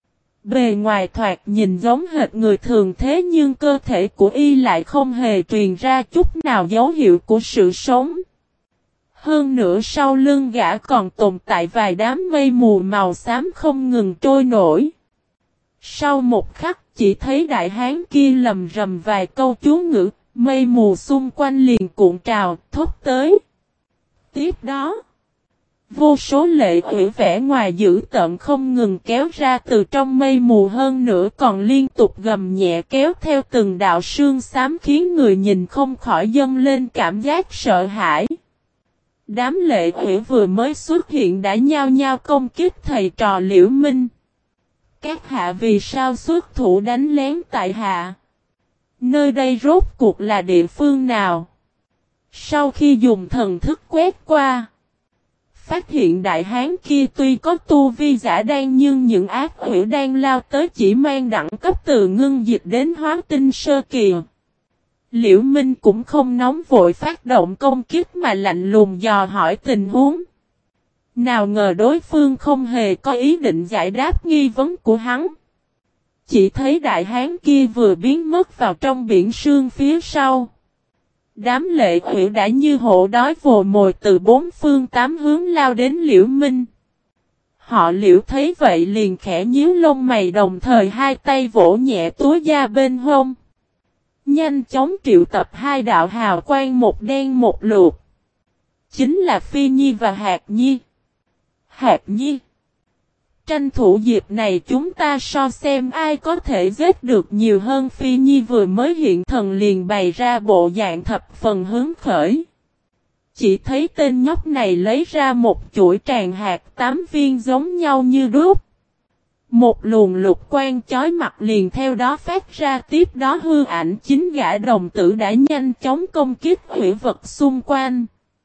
Bề ngoài thoạt nhìn giống hệt người thường thế nhưng cơ thể của y lại không hề truyền ra chút nào dấu hiệu của sự sống. Hơn nữa sau lưng gã còn tồn tại vài đám mây mù màu xám không ngừng trôi nổi. Sau một khắc chỉ thấy đại hán kia lầm rầm vài câu chú ngữ, mây mù xung quanh liền cuộn trào, thốt tới. Tiếp đó, vô số lệ quỷ vẻ ngoài dữ tợn không ngừng kéo ra từ trong mây mù, hơn nữa còn liên tục gầm nhẹ kéo theo từng đạo sương xám khiến người nhìn không khỏi dâng lên cảm giác sợ hãi. Đám lệ quỷ vừa mới xuất hiện đã nhao nhao công kích thầy trò Liễu Minh. Các hạ vì sao xuất thủ đánh lén tại hạ? Nơi đây rốt cuộc là địa phương nào? Sau khi dùng thần thức quét qua, phát hiện đại hán kia tuy có tu vi giả đan nhưng những ác quỷ đang lao tới chỉ mang đẳng cấp từ ngưng dịch đến hóa tinh sơ kỳ. Liễu Minh cũng không nóng vội phát động công kích mà lạnh lùng dò hỏi tình huống. Nào ngờ đối phương không hề có ý định giải đáp nghi vấn của hắn. Chỉ thấy đại hán kia vừa biến mất vào trong biển sương phía sau. Đám lệ quỷ đã như hổ đói vồ mồi từ bốn phương tám hướng lao đến Liễu Minh. Họ Liễu thấy vậy liền khẽ nhíu lông mày, đồng thời hai tay vỗ nhẹ túi da bên hông. Nhanh chóng triệu tập hai đạo hào quang một đen một lục. Chính là Phi Nhi và Hạt Nhi. Hạt Nhi, tranh thủ dịp này chúng ta so xem ai có thể giết được nhiều hơn. Phi Nhi vừa mới hiện thần liền bày ra bộ dạng thập phần hứng khởi. Chỉ thấy tên nhóc này lấy ra một chuỗi tràng hạt 8 viên giống nhau như đúc. Một luồng lục quang chói mặt liền theo đó phát ra, tiếp đó hư ảnh 9 gã đồng tử đã nhanh chóng công kích hủy vật xung quanh.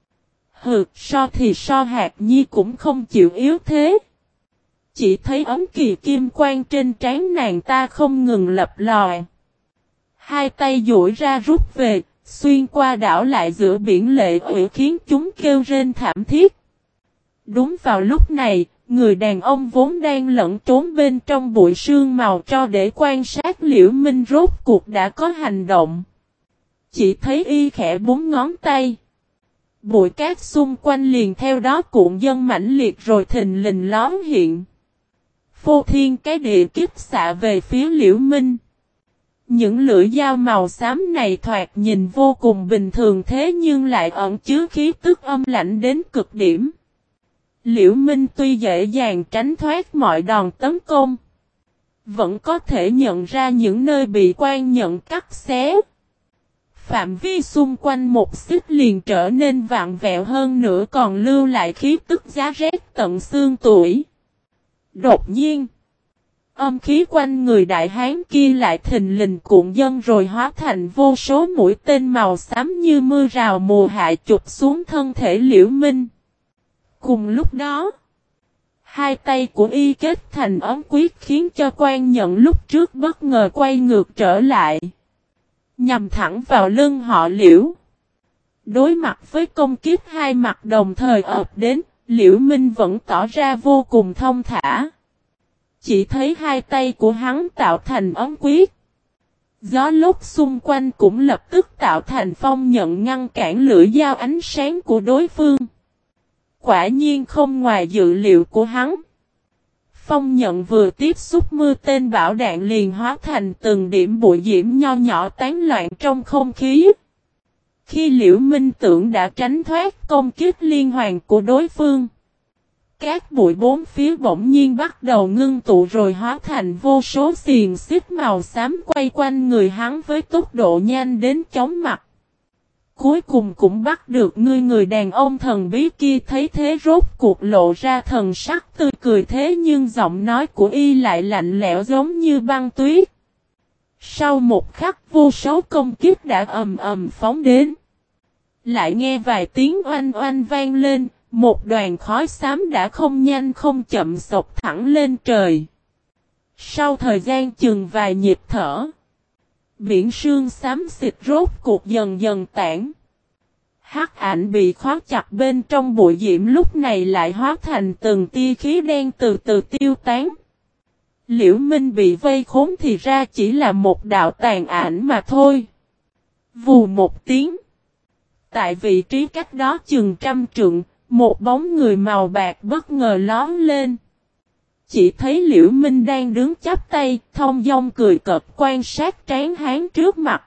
So thì so, Hạt Nhi cũng không chịu yếu thế. Chỉ thấy ấm kỳ kim quang trên trán nàng ta không ngừng lập lòi. Hai tay duỗi ra rút về, xuyên qua đảo lại giữa biển lệ quỷ khiến chúng kêu rên thảm thiết. Đúng vào lúc này, người đàn ông vốn đang lẫn trốn bên trong bụi sương màu tro để quan sát Liễu Minh rốt cuộc đã có hành động. Chỉ thấy y khẽ búng ngón tay. Bụi cát xung quanh liền theo đó cuộn dâng mãnh liệt rồi thình lình lóm hiện. Phô thiên cái địa kích xạ về phía Liễu Minh. Những lưỡi dao màu xám này thoạt nhìn vô cùng bình thường thế nhưng lại ẩn chứa khí tức âm lạnh đến cực điểm. Liễu Minh tuy dễ dàng tránh thoát mọi đòn tấn công, vẫn có thể nhận ra những nơi bị quan nhận cắt xé. Phạm vi xung quanh một xích liền trở nên vặn vẹo, hơn nữa còn lưu lại khí tức giá rét tận xương tủy. Đột nhiên, âm khí quanh người đại hán kia lại thình lình cuộn dâng rồi hóa thành vô số mũi tên màu xám như mưa rào mùa hạ chụp xuống thân thể Liễu Minh. Cùng lúc đó, hai tay của y kết thành ấn quyết khiến cho quan nhận lúc trước bất ngờ quay ngược trở lại, nhằm thẳng vào lưng họ Liễu. Đối mặt với công kích hai mặt đồng thời ập đến, Liễu Minh vẫn tỏ ra vô cùng thông thả. Chỉ thấy hai tay của hắn tạo thành ấn quyết. Gió lốc xung quanh cũng lập tức tạo thành phong nhận ngăn cản lưỡi dao ánh sáng của đối phương. Quả nhiên không ngoài dự liệu của hắn. Phong nhận vừa tiếp xúc mưa tên bão đạn liền hóa thành từng điểm bụi diễm nho nhỏ tán loạn trong không khí. Khi Liễu Minh tưởng đã tránh thoát công kích liên hoàn của đối phương, các bụi bốn phía bỗng nhiên bắt đầu ngưng tụ rồi hóa thành vô số xiềng xích màu xám quay quanh người hắn với tốc độ nhanh đến chóng mặt. Cuối cùng cũng bắt được người đàn ông thần bí kia, thấy thế rốt cuộc lộ ra thần sắc tươi cười, thế nhưng giọng nói của y lại lạnh lẽo giống như băng tuyết. Sau một khắc vô số công kích đã ầm ầm phóng đến. Lại nghe vài tiếng oanh oanh vang lên, một đoàn khói xám đã không nhanh không chậm xộc thẳng lên trời. Sau thời gian chừng vài nhịp thở, biển sương xám xịt rốt cuộc dần dần tản. Hắc ảnh bị khóa chặt bên trong bụi diễm lúc này lại hóa thành từng tia khí đen từ từ tiêu tán. Liễu Minh bị vây khốn thì ra chỉ là một đạo tàn ảnh mà thôi. Vù một tiếng. Tại vị trí cách đó chừng trăm trượng, một bóng người màu bạc bất ngờ lóm lên. Chỉ thấy Liễu Minh đang đứng chắp tay, thông dong cười cợt quan sát tráng hán trước mặt.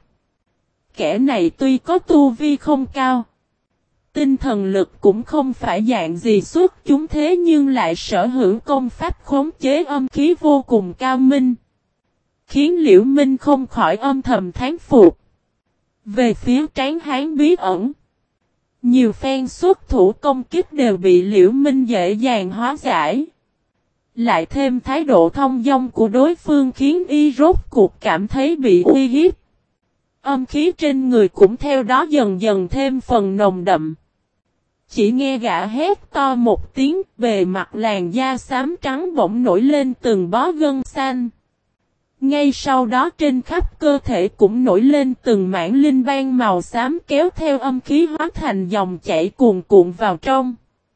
Kẻ này tuy có tu vi không cao, tinh thần lực cũng không phải dạng gì xuất chúng, thế nhưng lại sở hữu công pháp khống chế âm khí vô cùng cao minh, khiến Liễu Minh không khỏi âm thầm thán phục. Về phía tráng hán bí ẩn, nhiều phen xuất thủ công kích đều bị Liễu Minh dễ dàng hóa giải. Lại thêm thái độ thông dong của đối phương khiến y rốt cuộc cảm thấy bị uy hiếp. Âm khí trên người cũng theo đó dần dần thêm phần nồng đậm. Chỉ nghe gã hét to một tiếng, bề mặt làn da xám trắng bỗng nổi lên từng bó gân xanh. Ngay sau đó trên khắp cơ thể cũng nổi lên từng mảng linh ban màu xám kéo theo âm khí hóa thành dòng chảy cuồn cuộn vào trong.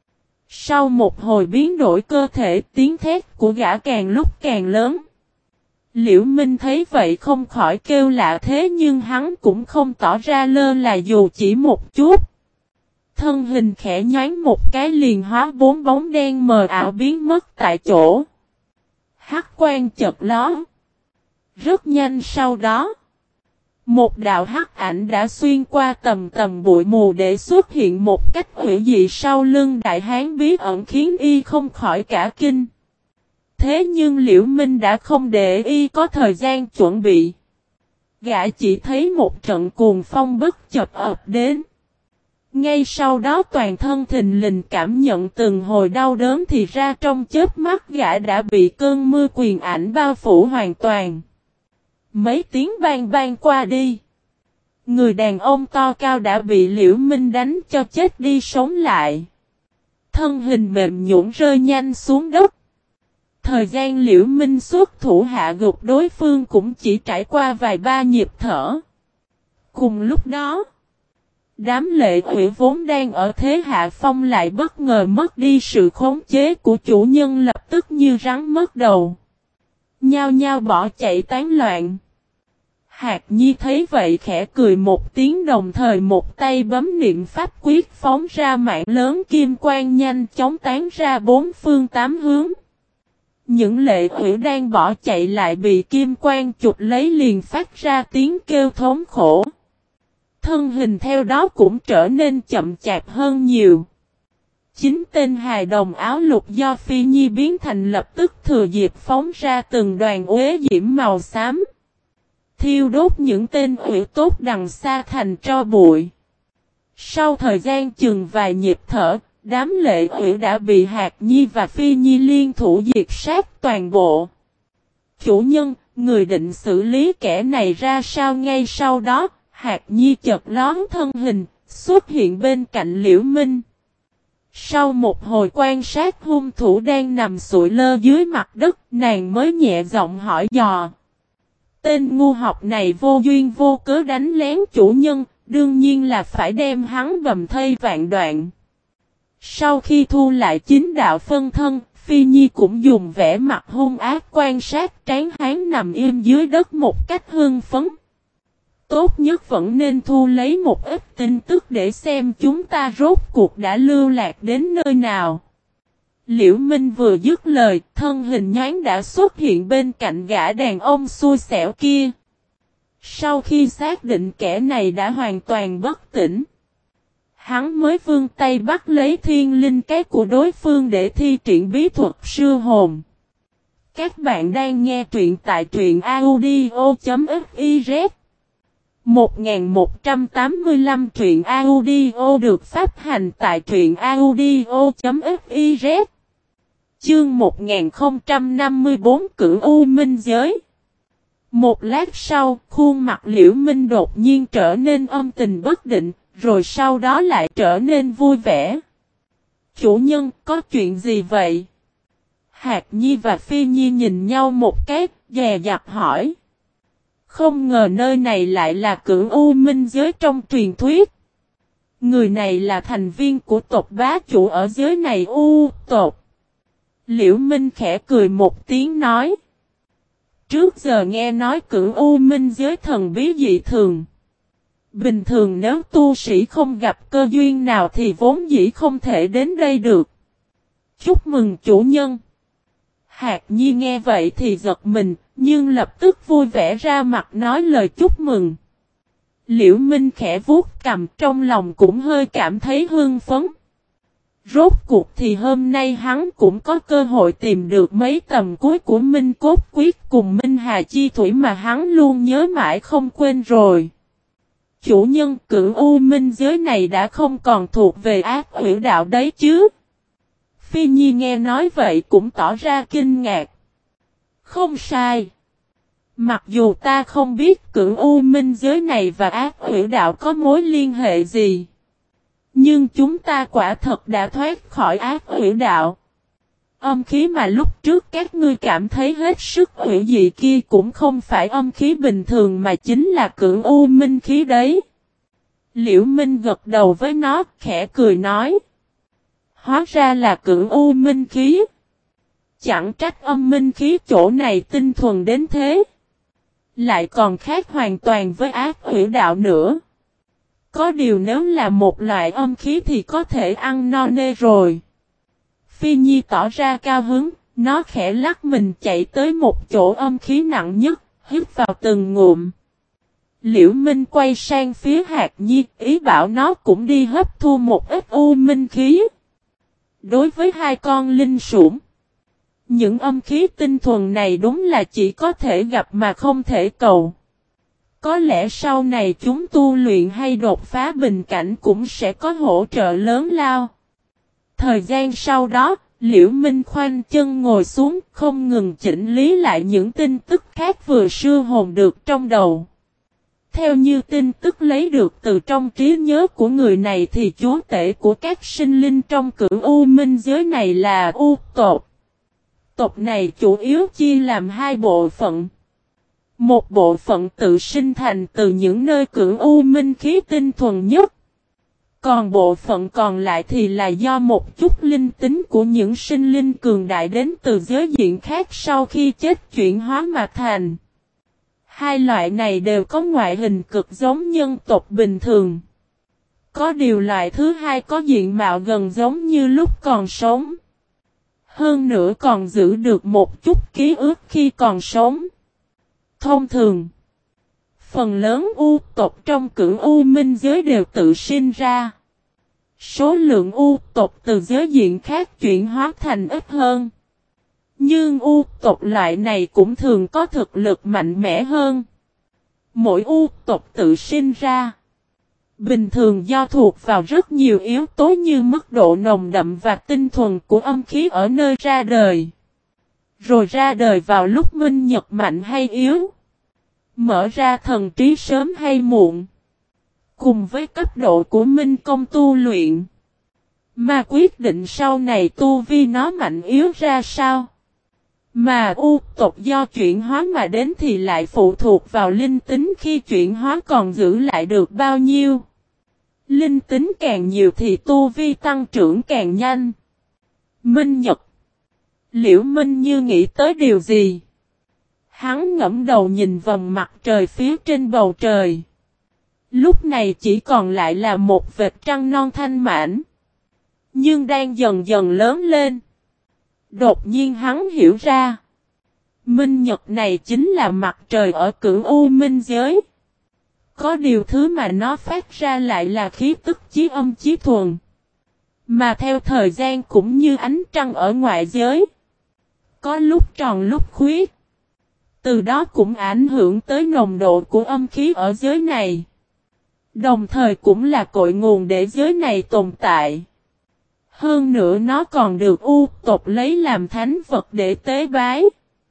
Sau một hồi biến đổi cơ thể, tiếng thét của gã càng lúc càng lớn. Liễu Minh thấy vậy không khỏi kêu lạ, thế nhưng hắn cũng không tỏ ra lơ là dù chỉ một chút. Thân hình khẽ nhoáng một cái liền hóa bốn bóng đen mờ ảo biến mất tại chỗ. Hắc quang chợt lóe. Rất nhanh sau đó, một đạo hắc ảnh đã xuyên qua tầng tầng bụi mù để xuất hiện một cách hủy dị sau lưng đại hán bí ẩn, khiến y không khỏi cả kinh. Thế nhưng Liễu Minh đã không để y có thời gian chuẩn bị. Gã chỉ thấy một trận cuồng phong bất chợt ập đến. Ngay sau đó toàn thân thình lình cảm nhận từng hồi đau đớn, thì ra trong chớp mắt gã đã bị cơn mưa quyền ảnh bao phủ hoàn toàn. Mấy tiếng bang bang qua đi, người đàn ông to cao đã bị Liễu Minh đánh cho chết đi sống lại. Thân hình mềm nhũn rơi nhanh xuống đất. Thời gian Liễu Minh xuất thủ hạ gục đối phương cũng chỉ trải qua vài ba nhịp thở. Cùng lúc đó, đám lệ quỷ vốn đang ở thế hạ phong lại bất ngờ mất đi sự khống chế của chủ nhân, lập tức như rắn mất đầu. Nhao nhao bỏ chạy tán loạn. Hạc Nhi thấy vậy khẽ cười một tiếng, đồng thời một tay bấm niệm pháp quyết phóng ra mạng lớn kim quang nhanh chóng tán ra bốn phương tám hướng. Những lệ quỷ đang bỏ chạy lại bị kim quang chụp lấy liền phát ra tiếng kêu thống khổ. Thân hình theo đó cũng trở nên chậm chạp hơn nhiều. Chính tên hài đồng áo lục do Phi Nhi biến thành lập tức thừa dịp phóng ra từng đoàn uế diễm màu xám, thiêu đốt những tên quỷ tốt đằng xa thành tro bụi. Sau thời gian chừng vài nhịp thở, đám lệ quỷ đã bị Hạc Nhi và Phi Nhi liên thủ diệt sát toàn bộ. Chủ nhân, người định xử lý kẻ này ra sao? Ngay sau đó, Hạc Nhi chợt lón thân hình, xuất hiện bên cạnh Liễu Minh. Sau một hồi quan sát hung thủ đang nằm sụi lơ dưới mặt đất, nàng mới nhẹ giọng hỏi dò. Tên ngu học này vô duyên vô cớ đánh lén chủ nhân, đương nhiên là phải đem hắn bầm thây vạn đoạn. Sau khi thu lại chính đạo phân thân, Phi Nhi cũng dùng vẻ mặt hung ác quan sát tráng hán nằm im dưới đất một cách hưng phấn. Tốt nhất vẫn nên thu lấy một ít tin tức để xem chúng ta rốt cuộc đã lưu lạc đến nơi nào. Liễu Minh vừa dứt lời, thân hình nhoáng đã xuất hiện bên cạnh gã đàn ông xui xẻo kia. Sau khi xác định kẻ này đã hoàn toàn bất tỉnh, hắn mới vươn tay bắt lấy thiên linh cái của đối phương để thi triển bí thuật sư hồn. Các bạn đang nghe truyện tại truyện audio.fiz 1185 truyện audio được phát hành tại truyện audio.fiz. Chương 1054 Cửu U Minh Giới. Một lát sau, khuôn mặt Liễu Minh đột nhiên trở nên âm tình bất định, rồi sau đó lại trở nên vui vẻ. Chủ nhân, có chuyện gì vậy? Hạc Nhi và Phi Nhi nhìn nhau một cái, dè dặt hỏi. Không ngờ nơi này lại là Cửu U Minh Giới trong truyền thuyết. Người này là thành viên của tộc bá chủ ở giới này U tộc. Liễu Minh khẽ cười một tiếng nói. Trước giờ nghe nói Cửu U Minh Giới thần bí dị thường. Bình thường nếu tu sĩ không gặp cơ duyên nào thì vốn dĩ không thể đến đây được. Chúc mừng chủ nhân. Hạc Nhi nghe vậy thì giật mình, nhưng lập tức vui vẻ ra mặt nói lời chúc mừng. Liễu Minh khẽ vuốt cằm, trong lòng cũng hơi cảm thấy hưng phấn. Rốt cuộc thì hôm nay hắn cũng có cơ hội tìm được mấy tầm cuối của Minh Cốt Quyết cùng Minh Hà Chi Thủy mà hắn luôn nhớ mãi không quên rồi. Chủ nhân, Cửu U Minh Giới này đã không còn thuộc về Ác Uyển Đạo đấy chứ? Phi Nhi nghe nói vậy cũng tỏ ra kinh ngạc. Không sai. Mặc dù ta không biết Cửu U Minh Giới này và Ác Uyển Đạo có mối liên hệ gì, nhưng chúng ta quả thật đã thoát khỏi Ác Uyển Đạo. Âm khí mà lúc trước các ngươi cảm thấy hết sức hủy dị kia cũng không phải âm khí bình thường mà chính là Cửu U Minh khí đấy. Liễu Minh gật đầu với nó, khẽ cười nói. Hóa ra là Cửu U Minh khí. Chẳng trách âm minh khí chỗ này tinh thuần đến thế. Lại còn khác hoàn toàn với Ác Uyển Đạo nữa. Có điều nếu là một loại âm khí thì có thể ăn no nê rồi. Phi Nhi tỏ ra cao hứng, nó khẽ lắc mình chạy tới một chỗ âm khí nặng nhất, hít vào từng ngụm. Liễu Minh quay sang phía Hạc Nhi, ý bảo nó cũng đi hấp thu một ít u minh khí. Đối với hai con linh sủng, những âm khí tinh thuần này đúng là chỉ có thể gặp mà không thể cầu. Có lẽ sau này chúng tu luyện hay đột phá bình cảnh cũng sẽ có hỗ trợ lớn lao. Thời gian sau đó, Liễu Minh khoanh chân ngồi xuống, không ngừng chỉnh lý lại những tin tức khác vừa sư hồn được trong đầu. Theo như tin tức lấy được từ trong trí nhớ của người này thì chúa tể của các sinh linh trong Cửu U Minh Giới này là U tộc. Tộc này chủ yếu chia làm hai bộ phận. Một bộ phận tự sinh thành từ những nơi Cửu U Minh khí tinh thuần nhất. Còn bộ phận còn lại thì là do một chút linh tính của những sinh linh cường đại đến từ giới diện khác sau khi chết chuyển hóa mà thành. Hai loại này đều có ngoại hình cực giống nhân tộc bình thường. Có điều loại thứ hai có diện mạo gần giống như lúc còn sống. Hơn nữa còn giữ được một chút ký ức khi còn sống. Thông thường, phần lớn U tộc trong Cửu U Minh Giới đều tự sinh ra. Số lượng U tộc từ giới diện khác chuyển hóa thành ít hơn. Nhưng U tộc loại này cũng thường có thực lực mạnh mẽ hơn. Mỗi U tộc tự sinh ra, bình thường do thuộc vào rất nhiều yếu tố như mức độ nồng đậm và tinh thuần của âm khí ở nơi ra đời. Rồi ra đời vào lúc minh nhật mạnh hay yếu. Mở ra thần trí sớm hay muộn. Cùng với cấp độ của minh công tu luyện, mà quyết định sau này tu vi nó mạnh yếu ra sao. Mà U tộc do chuyển hóa mà đến thì lại phụ thuộc vào linh tính khi chuyển hóa còn giữ lại được bao nhiêu. Linh tính càng nhiều thì tu vi tăng trưởng càng nhanh. Minh Nhật. Liễu Minh Như nghĩ tới điều gì? Hắn ngẫm đầu nhìn vầng mặt trời phía trên bầu trời. Lúc này chỉ còn lại là một vệt trăng non thanh mảnh. Nhưng đang dần dần lớn lên. Đột nhiên hắn hiểu ra. Minh Nhật này chính là mặt trời ở Cửu U Minh giới. Có điều thứ mà nó phát ra lại là khí tức chí âm chí thuần. Mà theo thời gian cũng như ánh trăng ở ngoại giới. Có lúc tròn lúc khuyết. Từ đó cũng ảnh hưởng tới nồng độ của âm khí ở giới này. Đồng thời cũng là cội nguồn để giới này tồn tại. Hơn nữa nó còn được U tộc lấy làm thánh vật để tế bái.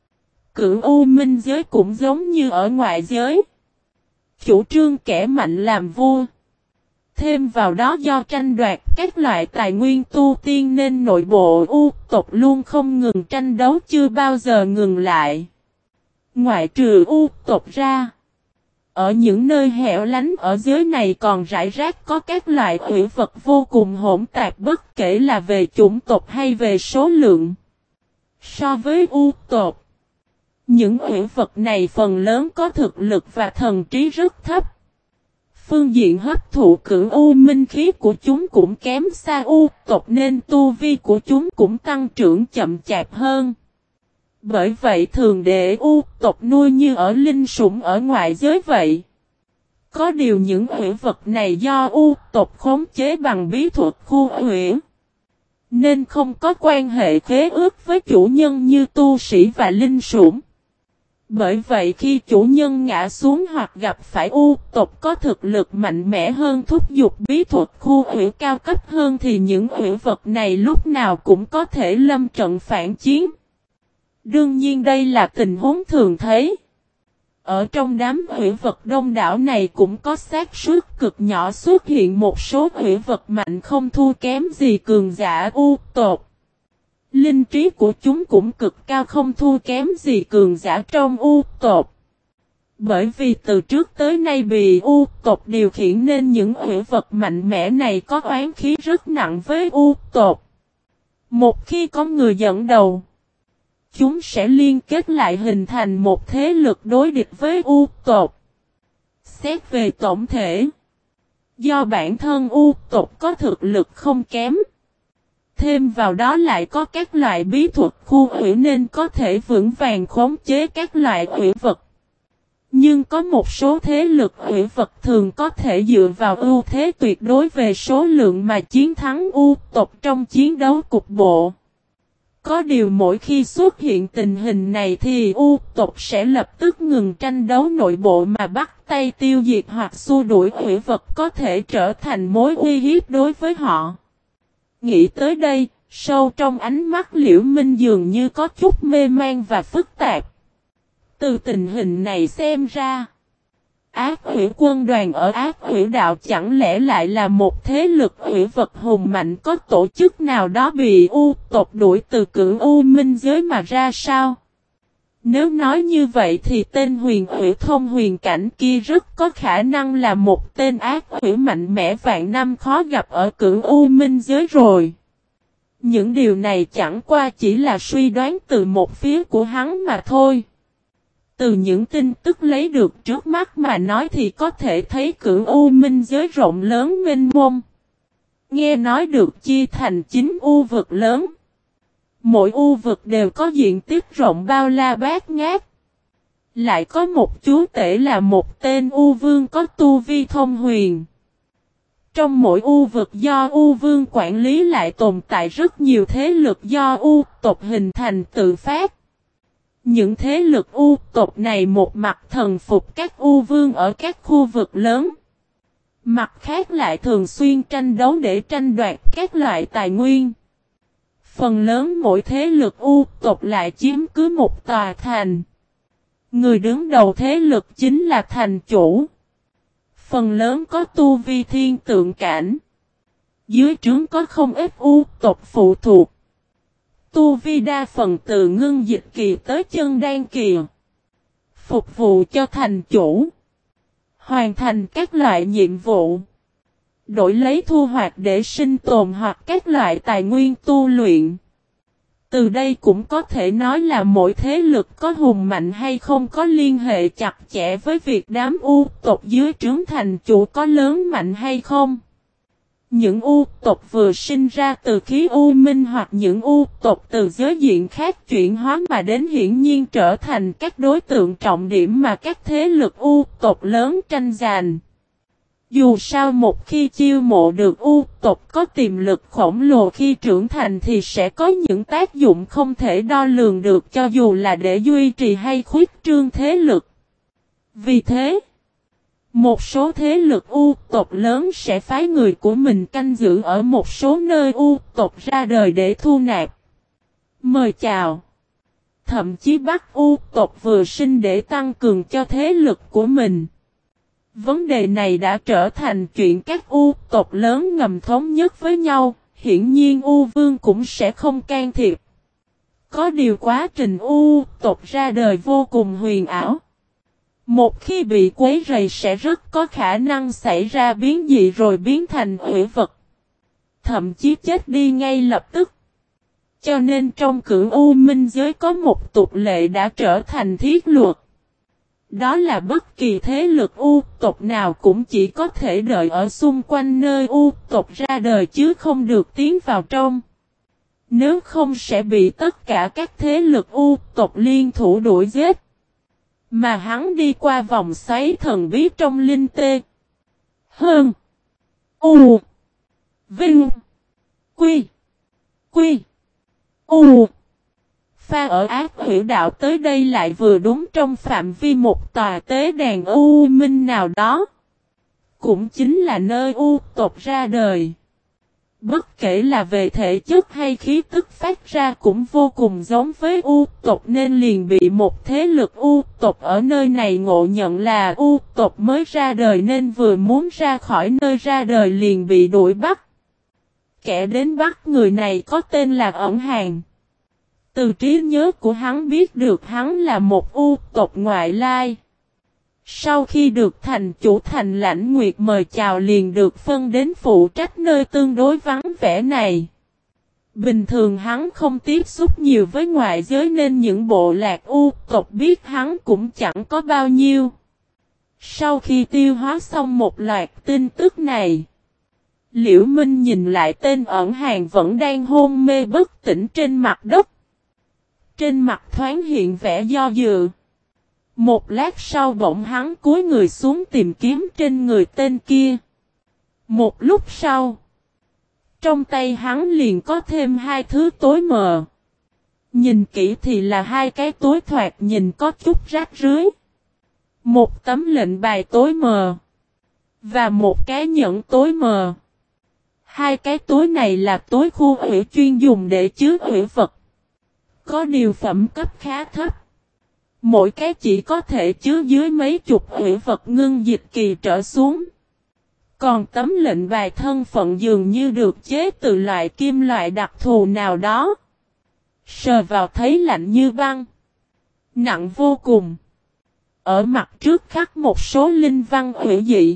Cửu U Minh giới cũng giống như ở ngoại giới. Chủ trương kẻ mạnh làm vua. Thêm vào đó do tranh đoạt các loại tài nguyên tu tiên nên nội bộ U tộc luôn không ngừng tranh đấu chưa bao giờ ngừng lại. Ngoại trừ U tộc ra. Ở những nơi hẻo lánh ở giới này còn rải rác có các loại hủy vật vô cùng hỗn tạp bất kể là về chủng tộc hay về số lượng. So với U tộc, những hủy vật này phần lớn có thực lực và thần trí rất thấp. Phương diện hấp thụ Cửu U Minh khí của chúng cũng kém xa U tộc nên tu vi của chúng cũng tăng trưởng chậm chạp hơn. Bởi vậy thường để U tộc nuôi như ở linh sủng ở ngoại giới vậy. Có điều những hủy vật này do U tộc khống chế bằng bí thuật khu hủy. Nên không có quan hệ khế ước với chủ nhân như tu sĩ và linh sủng. Bởi vậy khi chủ nhân ngã xuống hoặc gặp phải U tộc có thực lực mạnh mẽ hơn thúc giục bí thuật khu hủy cao cấp hơn thì những hủy vật này lúc nào cũng có thể lâm trận phản chiến. Đương nhiên đây là tình huống thường thấy. Ở trong đám hủy vật đông đảo này cũng có xác suất cực nhỏ xuất hiện một số hủy vật mạnh không thua kém gì cường giả U tộc. Linh trí của chúng cũng cực cao không thua kém gì cường giả trong U tộc. Bởi vì từ trước tới nay bị U tộc điều khiển nên những hủy vật mạnh mẽ này có oán khí rất nặng với U tộc. Một khi có người dẫn đầu, chúng sẽ liên kết lại hình thành một thế lực đối địch với U tộc. Xét về tổng thể, do bản thân U tộc có thực lực không kém. Thêm vào đó lại có các loại bí thuật khu hủy nên có thể vững vàng khống chế các loại hủy vật. Nhưng có một số thế lực hủy vật thường có thể dựa vào ưu thế tuyệt đối về số lượng mà chiến thắng U tộc trong chiến đấu cục bộ. Có điều mỗi khi xuất hiện tình hình này thì U tộc sẽ lập tức ngừng tranh đấu nội bộ mà bắt tay tiêu diệt hoặc xua đuổi hủy vật có thể trở thành mối uy hiếp đối với họ. Nghĩ tới đây, sâu trong ánh mắt Liễu Minh dường như có chút mê man và phức tạp. Từ tình hình này xem ra, Ác Hủy quân đoàn ở Ác Hủy đạo chẳng lẽ lại là một thế lực hủy vật hùng mạnh có tổ chức nào đó bị U tộc đuổi từ Cửu U Minh giới mà ra sao? Nếu nói như vậy thì tên huyền hủy thông huyền cảnh kia rất có khả năng là một tên ác hủy mạnh mẽ vạn năm khó gặp ở Cửu U Minh giới rồi. Những điều này chẳng qua chỉ là suy đoán từ một phía của hắn mà thôi. Từ những tin tức lấy được trước mắt mà nói thì có thể thấy Cửu U Minh giới rộng lớn mênh mông. Nghe nói được chia thành 9 u vực lớn. Mỗi u vực đều có diện tích rộng bao la bát ngát. Lại có một chúa tể là một tên u vương có tu vi thông huyền. Trong mỗi u vực do u vương quản lý lại tồn tại rất nhiều thế lực do u tộc hình thành tự phát. Những thế lực u tộc này một mặt thần phục các u vương ở các khu vực lớn. Mặt khác lại thường xuyên tranh đấu để tranh đoạt các loại tài nguyên. Phần lớn mỗi thế lực u tộc lại chiếm cứ một tòa thành. Người đứng đầu thế lực chính là thành chủ. Phần lớn có tu vi thiên tượng cảnh. Dưới trướng có không ít u tộc phụ thuộc. Tu vi đa phần từ ngưng dịch kỳ tới chân đan kỳ. Phục vụ cho thành chủ. Hoàn thành các loại nhiệm vụ. Đổi lấy thu hoạch để sinh tồn hoặc các loại tài nguyên tu luyện. Từ đây cũng có thể nói là mỗi thế lực có hùng mạnh hay không có liên hệ chặt chẽ với việc đám U tộc dưới trướng thành chủ có lớn mạnh hay không. Những U tộc vừa sinh ra từ khí U minh hoặc những U tộc từ giới diện khác chuyển hóa mà đến hiển nhiên trở thành các đối tượng trọng điểm mà các thế lực U tộc lớn tranh giành. Dù sao một khi chiêu mộ được U tộc có tiềm lực khổng lồ khi trưởng thành thì sẽ có những tác dụng không thể đo lường được cho dù là để duy trì hay khuyết trương thế lực. Vì thế, một số thế lực U tộc lớn sẽ phái người của mình canh giữ ở một số nơi U tộc ra đời để thu nạp, mời chào. Thậm chí bắt U tộc vừa sinh để tăng cường cho thế lực của mình. Vấn đề này đã trở thành chuyện các U tộc lớn ngầm thống nhất với nhau, hiển nhiên U Vương cũng sẽ không can thiệp. Có điều quá trình U tộc ra đời vô cùng huyền ảo. Một khi bị quấy rầy sẽ rất có khả năng xảy ra biến dị rồi biến thành hủy vật. Thậm chí chết đi ngay lập tức. Cho nên trong cửu U Minh giới có một tục lệ đã trở thành thiết luật. Đó là bất kỳ thế lực U tộc nào cũng chỉ có thể đợi ở xung quanh nơi U tộc ra đời chứ không được tiến vào trong. Nếu không sẽ bị tất cả các thế lực U tộc liên thủ đuổi giết. Mà hắn đi qua vòng xoáy thần bí trong linh tê. Hơn. U. Vinh. Quy. Quy. U. Pha ở ác hữu đạo tới đây lại vừa đúng trong phạm vi một tòa tế đàn U Minh nào đó. Cũng chính là nơi U tộc ra đời. Bất kể là về thể chất hay khí tức phát ra cũng vô cùng giống với U tộc nên liền bị một thế lực U tộc ở nơi này ngộ nhận là U tộc mới ra đời nên vừa muốn ra khỏi nơi ra đời liền bị đuổi bắt. Kẻ đến bắt người này có tên là Ẩn Hàn. Từ trí nhớ của hắn biết được hắn là một U tộc ngoại lai. Sau khi được thành chủ thành Lãnh Nguyệt mời chào liền được phân đến phụ trách nơi tương đối vắng vẻ này. Bình thường hắn không tiếp xúc nhiều với ngoại giới nên những bộ lạc U tộc biết hắn cũng chẳng có bao nhiêu. Sau khi tiêu hóa xong một loạt tin tức này, Liễu Minh nhìn lại tên Ẩn Hàn vẫn đang hôn mê bất tỉnh trên mặt đất. Trên mặt thoáng hiện vẻ do dự. Một lát sau bỗng hắn cúi người xuống tìm kiếm trên người tên kia. Một lúc sau, trong tay hắn liền có thêm hai thứ tối mờ. Nhìn kỹ thì là hai cái túi thoạt nhìn có chút rách rưới. Một tấm lệnh bài tối mờ. Và một cái nhẫn tối mờ. Hai cái túi này là túi khu hủy chuyên dùng để chứa hủy vật. Có điều phẩm cấp khá thấp. Mỗi cái chỉ có thể chứa dưới mấy chục hủy vật ngưng dịch kỳ trở xuống. Còn tấm lệnh bài thân phận dường như được chế từ loại kim loại đặc thù nào đó. Sờ vào thấy lạnh như băng. Nặng vô cùng. Ở mặt trước khắc một số linh văn hủy dị.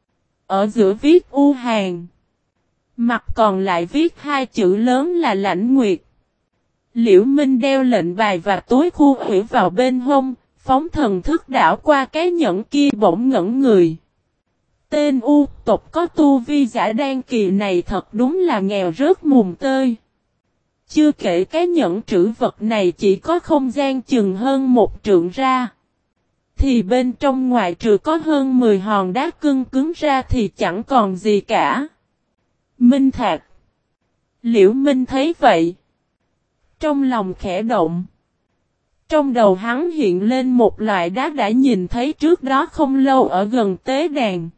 Ở giữa viết U Hàn. Mặt còn lại viết hai chữ lớn là Lãnh Nguyệt. Liễu Minh đeo lệnh bài và túi khu hủy vào bên hông, phóng thần thức đảo qua cái nhẫn kia bỗng ngẩn người. Tên U tộc có tu vi giả đan kỳ này thật đúng là nghèo rớt mùng tơi. Chưa kể cái nhẫn trữ vật này chỉ có không gian chừng hơn một trượng ra. Thì bên trong ngoại trừ có hơn 10 hòn đá cứng ra thì chẳng còn gì cả. Minh Thạch. Liễu Minh thấy vậy. Trong lòng khẽ động. Trong đầu hắn hiện lên một loại đá đã nhìn thấy trước đó không lâu ở gần tế đàn.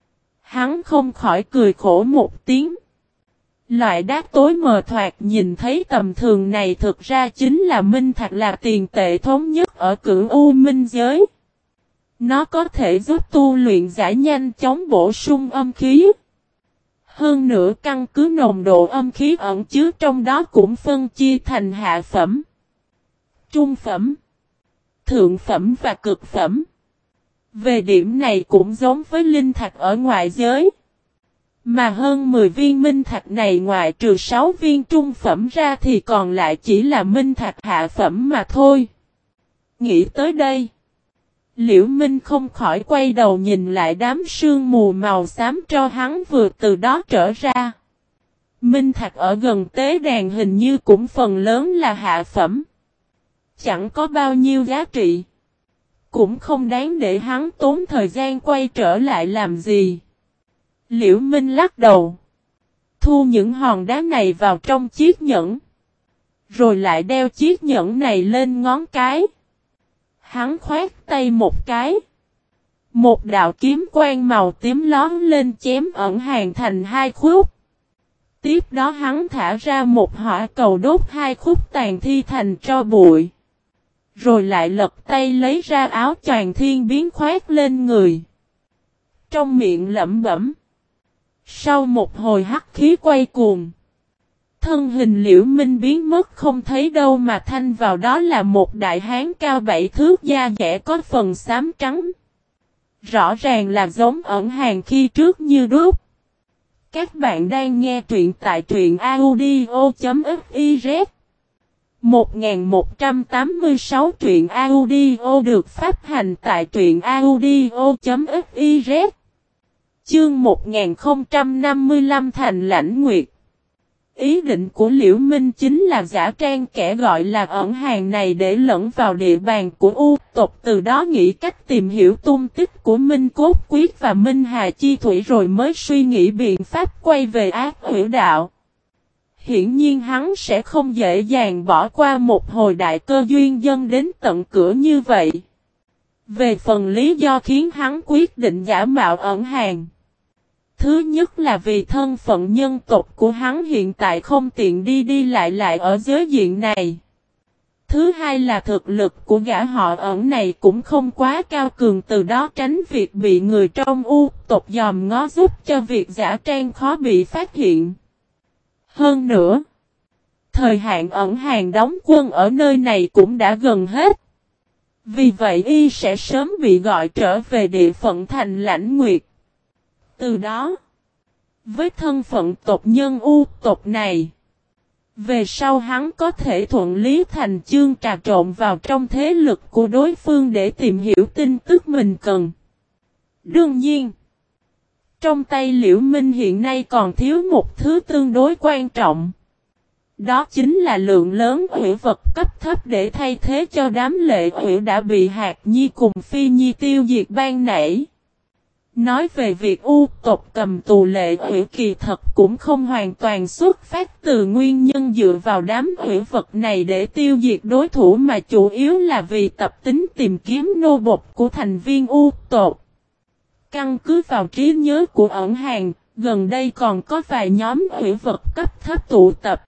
Hắn không khỏi cười khổ một tiếng. Loại đá tối mờ thoạt nhìn thấy tầm thường này thực ra chính là minh thạch là tiền tệ thống nhất ở cửu U Minh giới. Nó có thể giúp tu luyện giả nhanh chóng bổ sung âm khí. Hơn nữa căn cứ nồng độ âm khí ẩn chứa trong đó cũng phân chia thành hạ phẩm, trung phẩm, thượng phẩm và cực phẩm. Về điểm này cũng giống với linh thạch ở ngoại giới. Mà hơn 10 viên minh thạch này ngoại trừ 6 viên trung phẩm ra thì còn lại chỉ là minh thạch hạ phẩm mà thôi. Nghĩ tới đây, Liễu Minh không khỏi quay đầu nhìn lại đám sương mù màu xám cho hắn vừa từ đó trở ra. Minh thạch ở gần tế đàn hình như cũng phần lớn là hạ phẩm. Chẳng có bao nhiêu giá trị. Cũng không đáng để hắn tốn thời gian quay trở lại làm gì. Liễu Minh lắc đầu. Thu những hòn đá này vào trong chiếc nhẫn. Rồi lại đeo chiếc nhẫn này lên ngón cái. Hắn khoát tay một cái. Một đạo kiếm quang màu tím lóe lên chém ẩn hàng thành hai khúc. Tiếp đó hắn thả ra một hỏa cầu đốt hai khúc tàn thi thành tro bụi. Rồi lại lật tay lấy ra áo choàng thiên biến khoét lên người. Trong miệng lẩm bẩm. Sau một hồi hắc khí quay cuồng. Thân hình Liễu Minh biến mất không thấy đâu mà thanh vào đó là một đại hán cao 7 thước da dẻ có phần xám trắng. Rõ ràng là giống ẩn hàng khi trước như đúc. Các bạn đang nghe truyện tại truyện audio.fiz 1186 truyện audio được phát hành tại truyện audio.fiz. Chương 1055 Thành Lãnh Nguyệt. Ý định của Liễu Minh chính là giả trang kẻ gọi là ẩn hàng này để lẫn vào địa bàn của U tộc, từ đó nghĩ cách tìm hiểu tung tích của Minh Cốt Quyết và Minh Hà Chi Thủy rồi mới suy nghĩ biện pháp quay về Ác Hữu Đạo. Hiển nhiên hắn sẽ không dễ dàng bỏ qua một hồi đại cơ duyên dâng đến tận cửa như vậy. Về phần lý do khiến hắn quyết định giả mạo ẩn hàng. Thứ nhất là vì thân phận nhân tộc của hắn hiện tại không tiện đi lại ở giới diện này. Thứ hai là thực lực của gã họ ẩn này cũng không quá cao cường, từ đó tránh việc bị người trong U tộc dòm ngó, giúp cho việc giả trang khó bị phát hiện. Hơn nữa, thời hạn ẩn hàng đóng quân ở nơi này cũng đã gần hết. Vì vậy y sẽ sớm bị gọi trở về địa phận Thành Lãnh Nguyệt. Từ đó, với thân phận tộc nhân U tộc này, về sau hắn có thể thuận lý thành chương trà trộn vào trong thế lực của đối phương để tìm hiểu tin tức mình cần. Đương nhiên, trong tay Liễu Minh hiện nay còn thiếu một thứ tương đối quan trọng. Đó chính là lượng lớn hủy vật cấp thấp để thay thế cho đám lệ hủy đã bị Hạt Nhi cùng Phi Nhi tiêu diệt ban nãy. Nói về việc U tộc cầm tù lệ hủy kỳ thật cũng không hoàn toàn xuất phát từ nguyên nhân dựa vào đám hủy vật này để tiêu diệt đối thủ, mà chủ yếu là vì tập tính tìm kiếm nô bộc của thành viên U tộc. Căn cứ vào trí nhớ của ẩn hàng, gần đây còn có vài nhóm hủy vật cấp thấp tụ tập.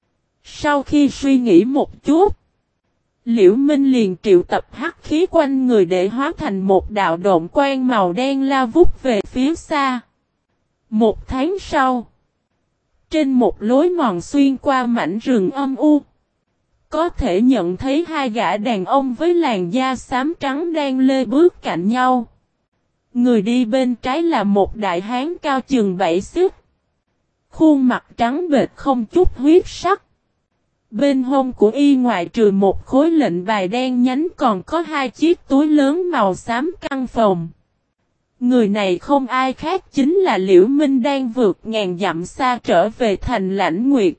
Sau khi suy nghĩ một chút, Liễu Minh liền triệu tập hắc khí quanh người để hóa thành một đạo độn quang màu đen lao vút về phía xa. Một tháng sau, trên một lối mòn xuyên qua mảnh rừng âm u, có thể nhận thấy hai gã đàn ông với làn da xám trắng đang lê bước cạnh nhau. Người đi bên trái là một đại hán cao chừng 7 xích, khuôn mặt trắng bệch không chút huyết sắc. Bên hông của y ngoại trừ một khối lệnh bài đen nhánh còn có hai chiếc túi lớn màu xám căng phồng. Người này không ai khác chính là Liễu Minh đang vượt ngàn dặm xa trở về Thành Lãnh Nguyệt.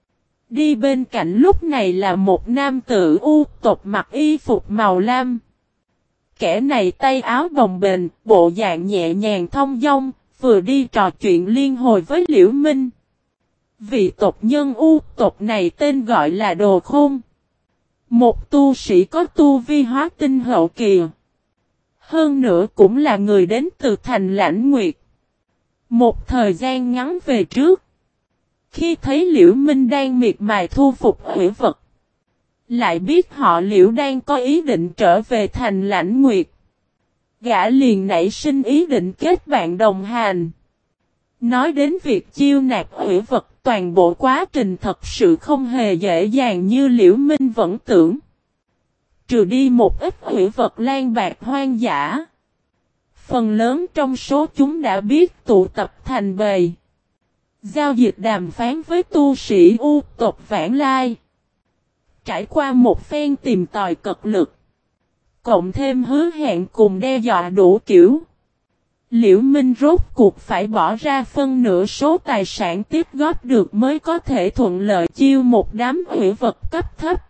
Đi bên cạnh lúc này là một nam tử U tộc mặc y phục màu lam. Kẻ này tay áo bồng bềnh, bộ dạng nhẹ nhàng thong dong, vừa đi trò chuyện liên hồi với Liễu Minh. Vị tộc nhân U tộc này tên gọi là Đồ Khôn. Một tu sĩ có tu vi hóa tinh hậu kỳ. Hơn nữa cũng là người đến từ Thành Lãnh Nguyệt. Một thời gian ngắn về trước, khi thấy Liễu Minh đang miệt mài thu phục hủy vật, lại biết họ Liễu đang có ý định trở về Thành Lãnh Nguyệt, gã liền nảy sinh ý định kết bạn đồng hành. Nói đến việc chiêu nạp hủy vật, toàn bộ quá trình thật sự không hề dễ dàng như Liễu Minh vẫn tưởng. Trừ đi một ít hủy vật lang bạc hoang dã. Phần lớn trong số chúng đã biết tụ tập thành bầy. Giao dịch đàm phán với tu sĩ U tộc Vãng Lai. Trải qua một phen tìm tòi cực lực. Cộng thêm hứa hẹn cùng đe dọa đủ kiểu. Liễu Minh rốt cuộc phải bỏ ra phân nửa số tài sản tiếp góp được mới có thể thuận lợi chiêu một đám hủy vật cấp thấp.